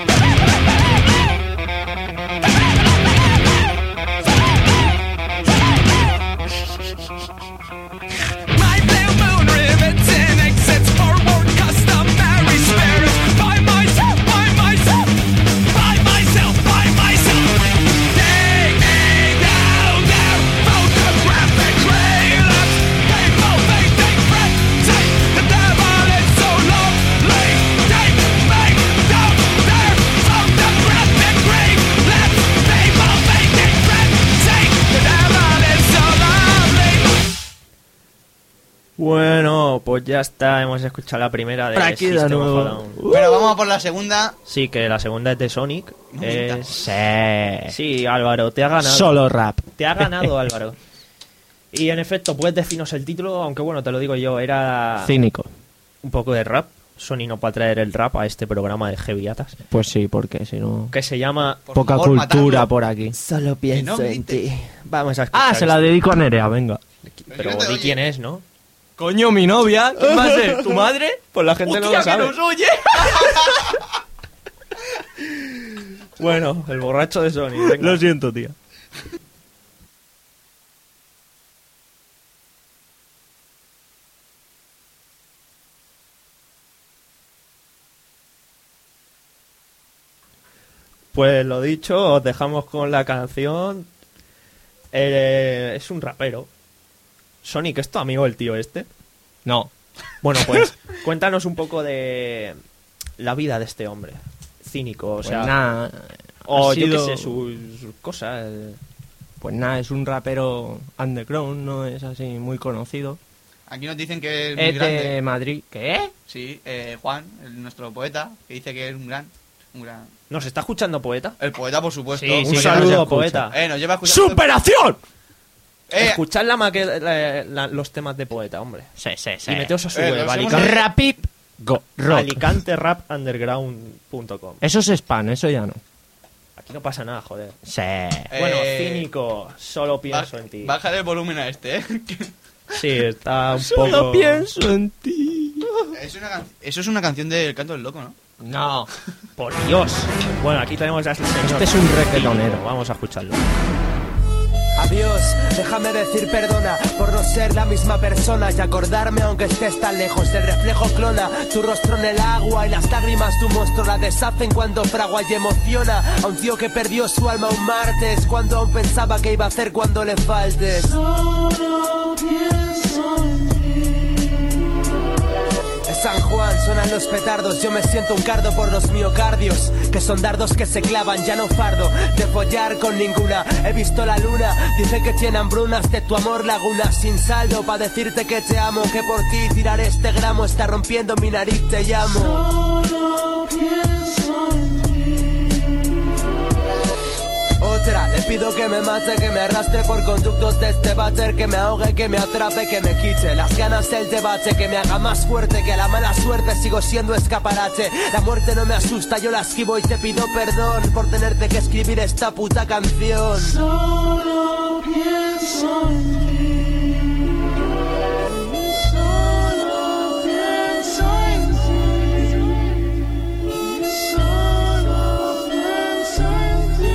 My blue moon rivets in exits forward customary spirits. By myself, by myself, by myself, by myself. Take me down there, photographic relapse. People faking frenzy. The devil is so lovely. Take me down there, photographic relapse. People faking frenzy. The devil is so lovely. Bueno, pues ya está, hemos escuchado la primera de Por aquí de System of a nuevo. Down. Bueno, vamos a por la segunda. Sí, que la segunda es de Sonic. No mientas. Es... Sí. Sí, Álvaro, te ha ganado. Solo rap. Te ha ganado, Álvaro. Y en efecto, puedes decirnos el título, aunque bueno, te lo digo yo, era Cínico. un poco de rap. Sony no puede traer el rap a este programa de Heavyatas. Pues sí, porque si no... Que se llama Por Poca favor, cultura matadlo. por aquí. Solo pienso no en grites. ti. Vamos a escuchar. Ah, se la esto. dedico a Nerea, venga. Pero Yo te di oye. quién es, ¿no? Coño, mi novia. ¿Quién va a ser? ¿Tu madre? Pues la gente no ¡Hostia, lo sabe. que nos oye! Bueno, el borracho de Sony. venga. Lo siento, tía. Pues lo dicho, os dejamos con la canción. Eh, es un rapero. Sonic, ¿es tu amigo el tío este? No. Bueno, pues cuéntanos un poco de la vida de este hombre. Cínico, o Pues sea... nada. o ha yo sido- qué sé, sus, sus cosas. Pues nada, es un rapero underground, no es así muy conocido. Aquí nos dicen que es muy Es grande. de Madrid. ¿Qué? Sí, eh, Juan, el- nuestro poeta, que dice que es un gran, un gran... ¿Nos está escuchando, poeta? El poeta, por supuesto. Sí, Un sí, que nos saludo, escucha. poeta. Eh, nos lleva escuchando... ¡Superación! Eh, Escuchad la maque- la- la- los temas de poeta, hombre. Sí, sí, sí. Y meteos a su Eh, web, los hemos- Alicante, Rapip Go Rock. alicante rap underground punto com. Eso es spam, eso ya no. Aquí no pasa nada, joder. Sí. Bueno, Eh, cínico, solo ba- pienso en ti. Baja el volumen a este, eh. Sí, está un Solo poco... pienso en ti. Es una can- Eso es una canción del Canto del Loco, ¿no? No. Por Dios. Bueno, aquí tenemos a este señor. Este es un reggaetonero. Vamos a escucharlo. Adiós, déjame decir perdona por no ser la misma persona y acordarme aunque estés tan lejos. El reflejo clona tu rostro en el agua y las lágrimas tu monstruo la deshacen cuando fragua y emociona a un tío que perdió su alma un martes cuando aún pensaba que iba a hacer cuando le faltes. San Juan, suenan los petardos. Yo me siento un cardo por los miocardios, que son dardos que se clavan, ya no fardo de follar con ninguna. He visto la luna, dice que tiene hambrunas de tu amor, laguna sin saldo, pa' decirte que te amo, que por ti tirar este gramo está rompiendo mi nariz, te llamo. Solo pienso en ti. Otra, le pido que me mate, que me arrastre por conductos de este váter, que me ahogue, que me atrape, que me quite las ganas del debate, que me haga más fuerte, que a la mala suerte sigo siendo escaparate. La muerte no me asusta, yo la esquivo y te pido perdón por tenerte que escribir esta puta canción. Solo pienso en ti. Solo pienso en ti. Solo pienso en ti.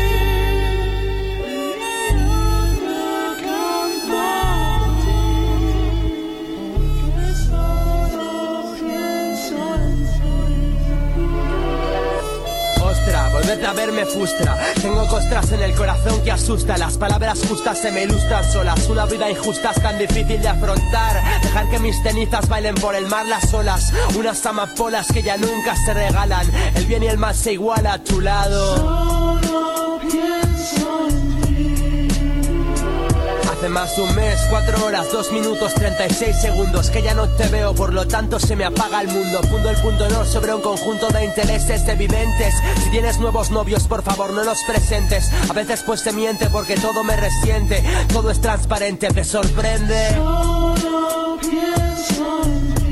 Volverte a ver me frustra. Tengo costras en el corazón que asusta. Las palabras justas se me ilustran solas. Una vida injusta es tan difícil de afrontar. Dejar que mis cenizas bailen por el mar las olas. Unas amapolas que ya nunca se regalan. El bien y el mal se iguala a tu lado. Solo pienso en ti. Hace más de un mes, cuatro horas, dos minutos, treinta y seis segundos que ya no te veo, por lo tanto se me apaga el mundo. Fundo el punto no sobre un conjunto de intereses evidentes. Si tienes nuevos novios, por favor no los presentes. A veces pues se miente porque todo me resiente. Todo es transparente, te sorprende. Solo pienso en ti.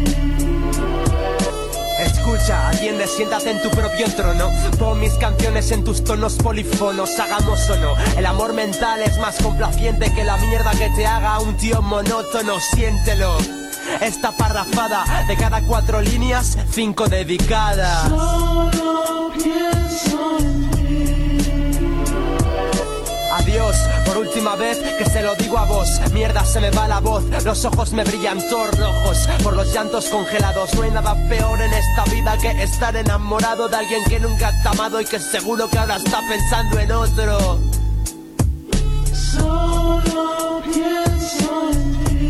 Escucha, atiende, siéntate en tu propio trono. Pon mis canciones en tus tonos polifonos. Hagamos o no, el amor mental es más complaciente que la mierda que te haga un tío monótono. Siéntelo. Esta parrafada de cada cuatro líneas, cinco dedicadas. Solo pienso en ti. Adiós, por última vez que se lo digo a vos. Mierda, se me va la voz, los ojos me brillan todos rojos por los llantos congelados. No hay nada peor en esta vida que estar enamorado de alguien que nunca te ha amado y que seguro que ahora está pensando en otro. Solo pienso en ti.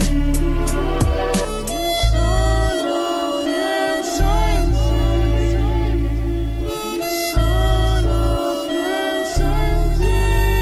Solo pienso en ti. Solo pienso en ti.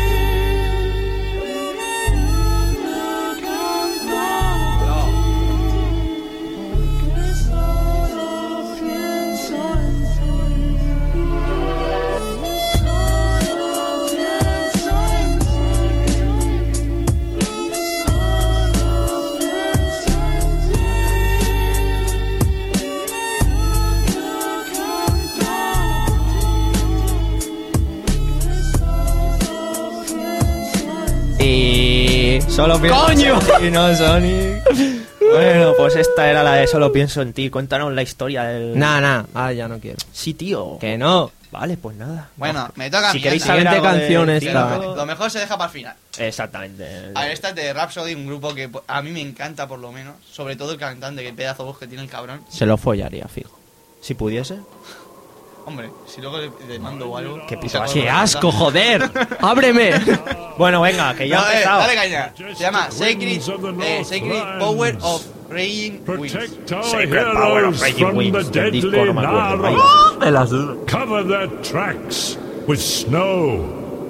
Y solo pienso ¡Coño! en ti, no, Sonic. Bueno, pues esta era la de Solo pienso en ti. Cuéntanos la historia del... Nah, nah, ah, ya no quiero. Sí, tío. Que no. Vale, pues nada. Bueno, me toca a Si mí. queréis anda. saber Siguiente algo de canción cine, esta. todo- Lo mejor se deja para el final. Exactamente. A ver, esta es de Rhapsody, un grupo que a mí me encanta por lo menos. Sobre todo el cantante, que pedazo de voz que tiene el cabrón. Se lo follaría, fijo. Si pudiese. Hombre, si luego le, le mando o algo... Qué o sea, puto puedo ¡Qué cantar. asco, joder! ¡Ábreme! Bueno, venga, que ya No, ha eh, empezado. dale caña. Se llama Sacred, eh, Sacred Power of Raging Winds. Protect our Sacred Power of heroes Raging from Winds, the del disco, deadly no me acuerdo, Nara. vaya. Me la suda. Cover their tracks with snow.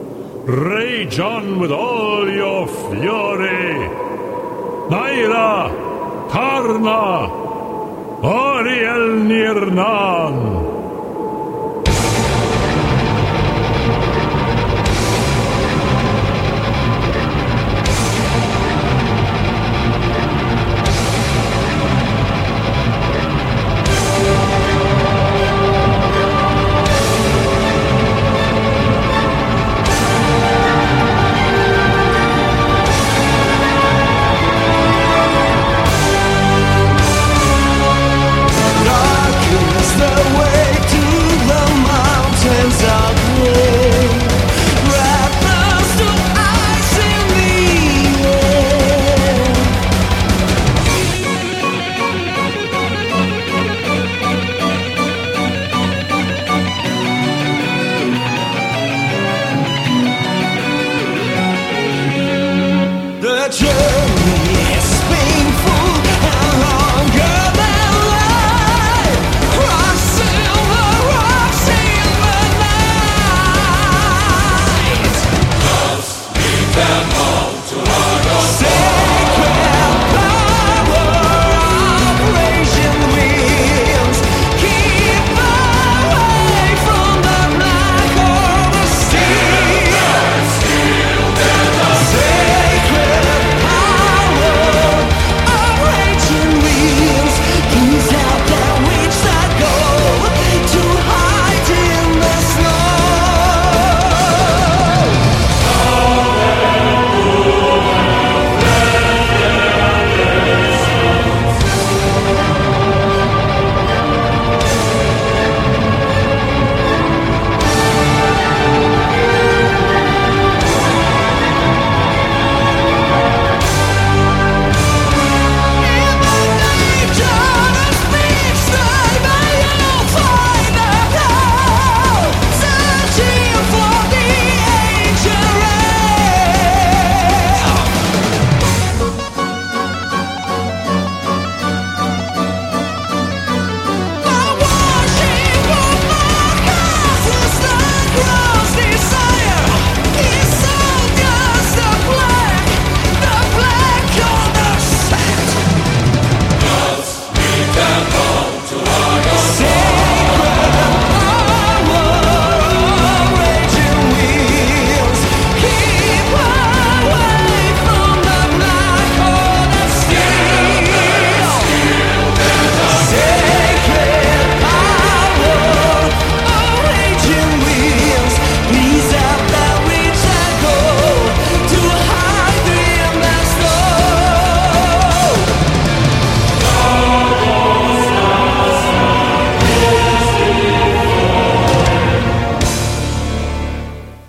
Rage on with all your fury. Naira, Karna, Oriel Nirnan. The journey is painful and longer than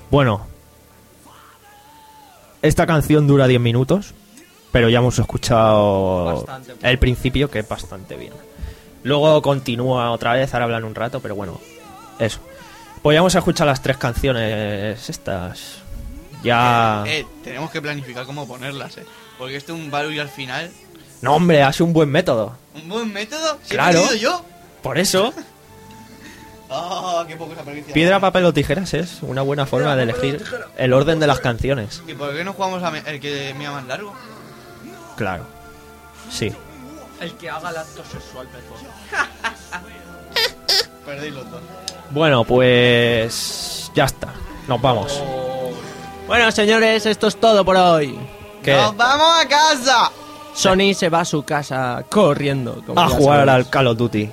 Bueno, esta canción dura diez minutos, pero ya hemos escuchado Bastante. el principio, que es bastante bien. Luego continúa otra vez, ahora hablan un rato, pero bueno, eso. Pues ya hemos escuchado las tres canciones estas. Ya... Eh, eh, tenemos que planificar cómo ponerlas, eh. Porque esto es un barullo al final. No, hombre, hace un buen método. ¿Un buen método? ¿Sí Claro. he pedido yo? Por eso, ¡Ah, qué poco se aprecia! piedra, papel o tijeras es una buena forma de elegir el orden de las canciones. ¿Y por qué no jugamos a me- el que mía más largo? Claro. Sí. El que haga el acto sexual mejor. Perdéis los dos. Bueno, pues... ya está. Nos vamos. Bueno, señores, esto es todo por hoy. ¿Qué? ¡Nos vamos a casa! Sony se va a su casa corriendo. Como A ya jugar sabéis. al Call of Duty.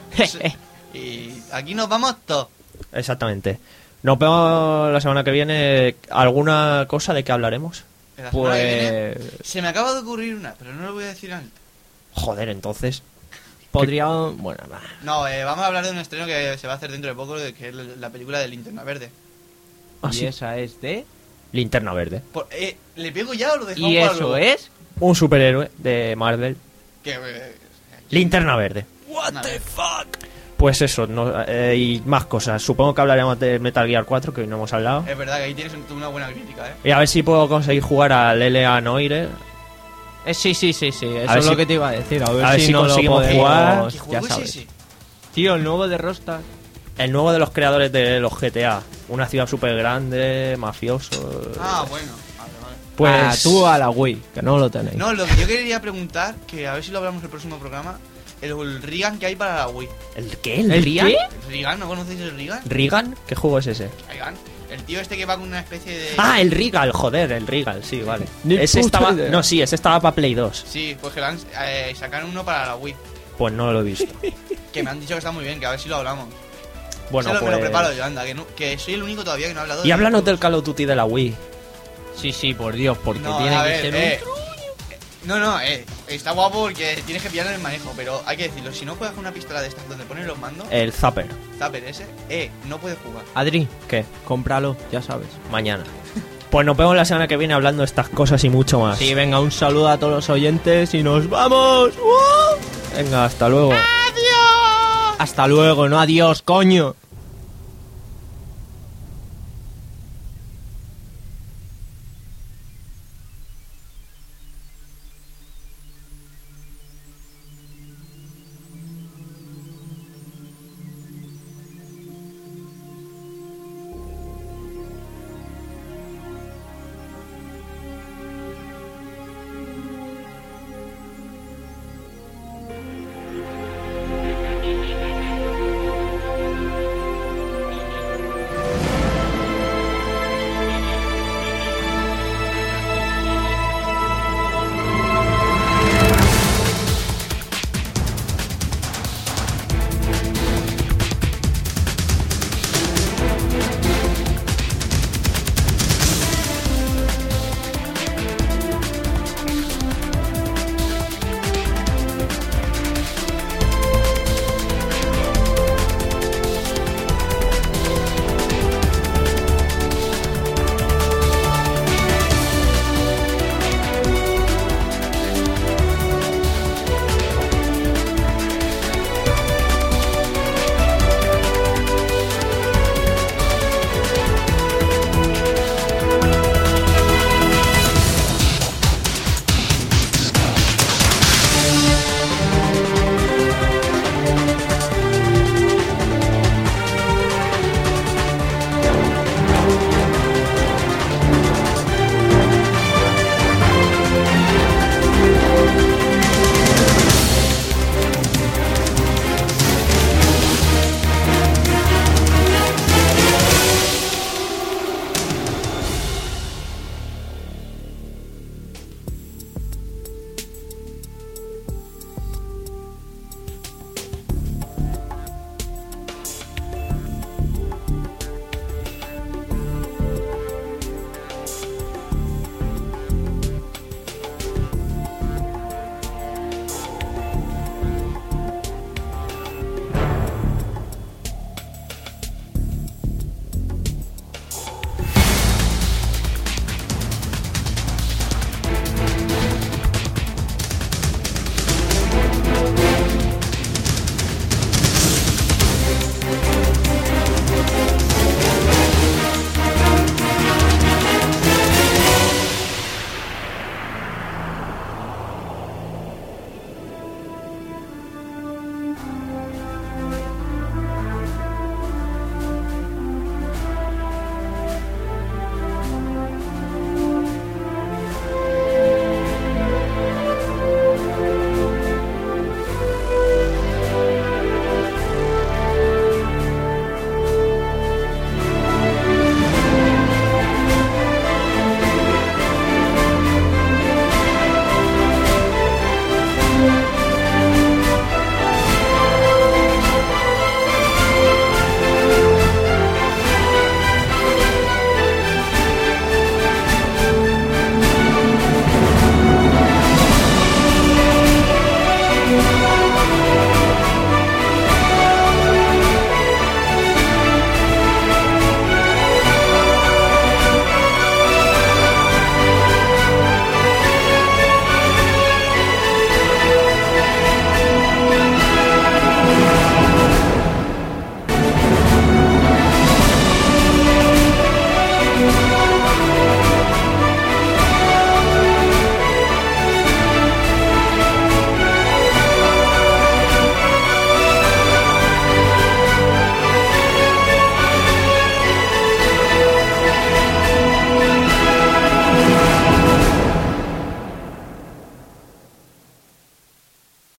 Y aquí nos vamos todos. Exactamente. Nos vemos la semana que viene. ¿Alguna cosa de qué hablaremos? En la semana que viene, Pues se me acaba de ocurrir una, pero no lo voy a decir antes. Joder, entonces. podría... Bueno, va. No, eh, vamos a hablar de un estreno que se va a hacer dentro de poco, de que es la película de Linterna Verde. Ah, Y sí. esa es de... Linterna Verde. Por- eh, ¿Le pego ya o lo dejamos Y para eso luego? es... Un superhéroe de Marvel. Que, eh, Linterna Verde. What the fuck? Pues eso, no, eh, y más cosas. Supongo que hablaremos de Metal Gear cuatro, que hoy no hemos hablado. Es verdad que ahí tienes una buena crítica, ¿eh? Y a ver si puedo conseguir jugar al L A Noire. Eh, sí, sí, sí, sí. Eso ver es si- lo que te iba a decir. A ver, a ver si, si no lo conseguimos podemos- jugar. ¿Qué Ya juego es sabes. ese? Tío, el nuevo de Rockstar. El nuevo de los creadores de los G T A. Una ciudad súper grande, mafioso. Ah, bueno. Vale, vale. Pues Ah, tú a la Wii, que no lo tenéis. No, lo que yo quería preguntar, que a ver si lo hablamos en el próximo programa, el, el Rigan que hay para la Wii. ¿El qué? ¿El, ¿El Rigan? qué? ¿El Rigan? ¿No conocéis el Rigan? ¿Rigan? ¿Qué juego es ese? Rigan. El tío este que va con una especie de... Ah, el Regal, joder, el Regal, sí, vale. Ni Ese puta estaba. idea. No, sí, ese estaba para Play dos. Sí, pues que le han, eh, sacaron uno para la Wii. Pues no lo he visto. Que me han dicho que está muy bien, que a ver si lo hablamos. Bueno, Se lo, pues. me lo preparo yo, anda, que, no- que soy el único todavía que no ha hablado Y de háblanos del videojuegos. Call of Duty de la Wii. Sí, sí, por Dios, porque No, tiene a que ver, ser eh, No, no, eh, está guapo porque tienes que pillar el manejo, pero hay que decirlo, si no juegas con una pistola de estas donde ponen los mandos, El Zapper. Zapper ese, eh, no puedes jugar. un... Adri, ¿Qué? cómpralo, ya sabes. Mañana. Pues nos vemos la semana que viene hablando de estas cosas y mucho más. Sí, venga, un saludo a todos los oyentes y nos vamos. ¡Uh! Venga, hasta luego. Hasta luego, no adiós, coño.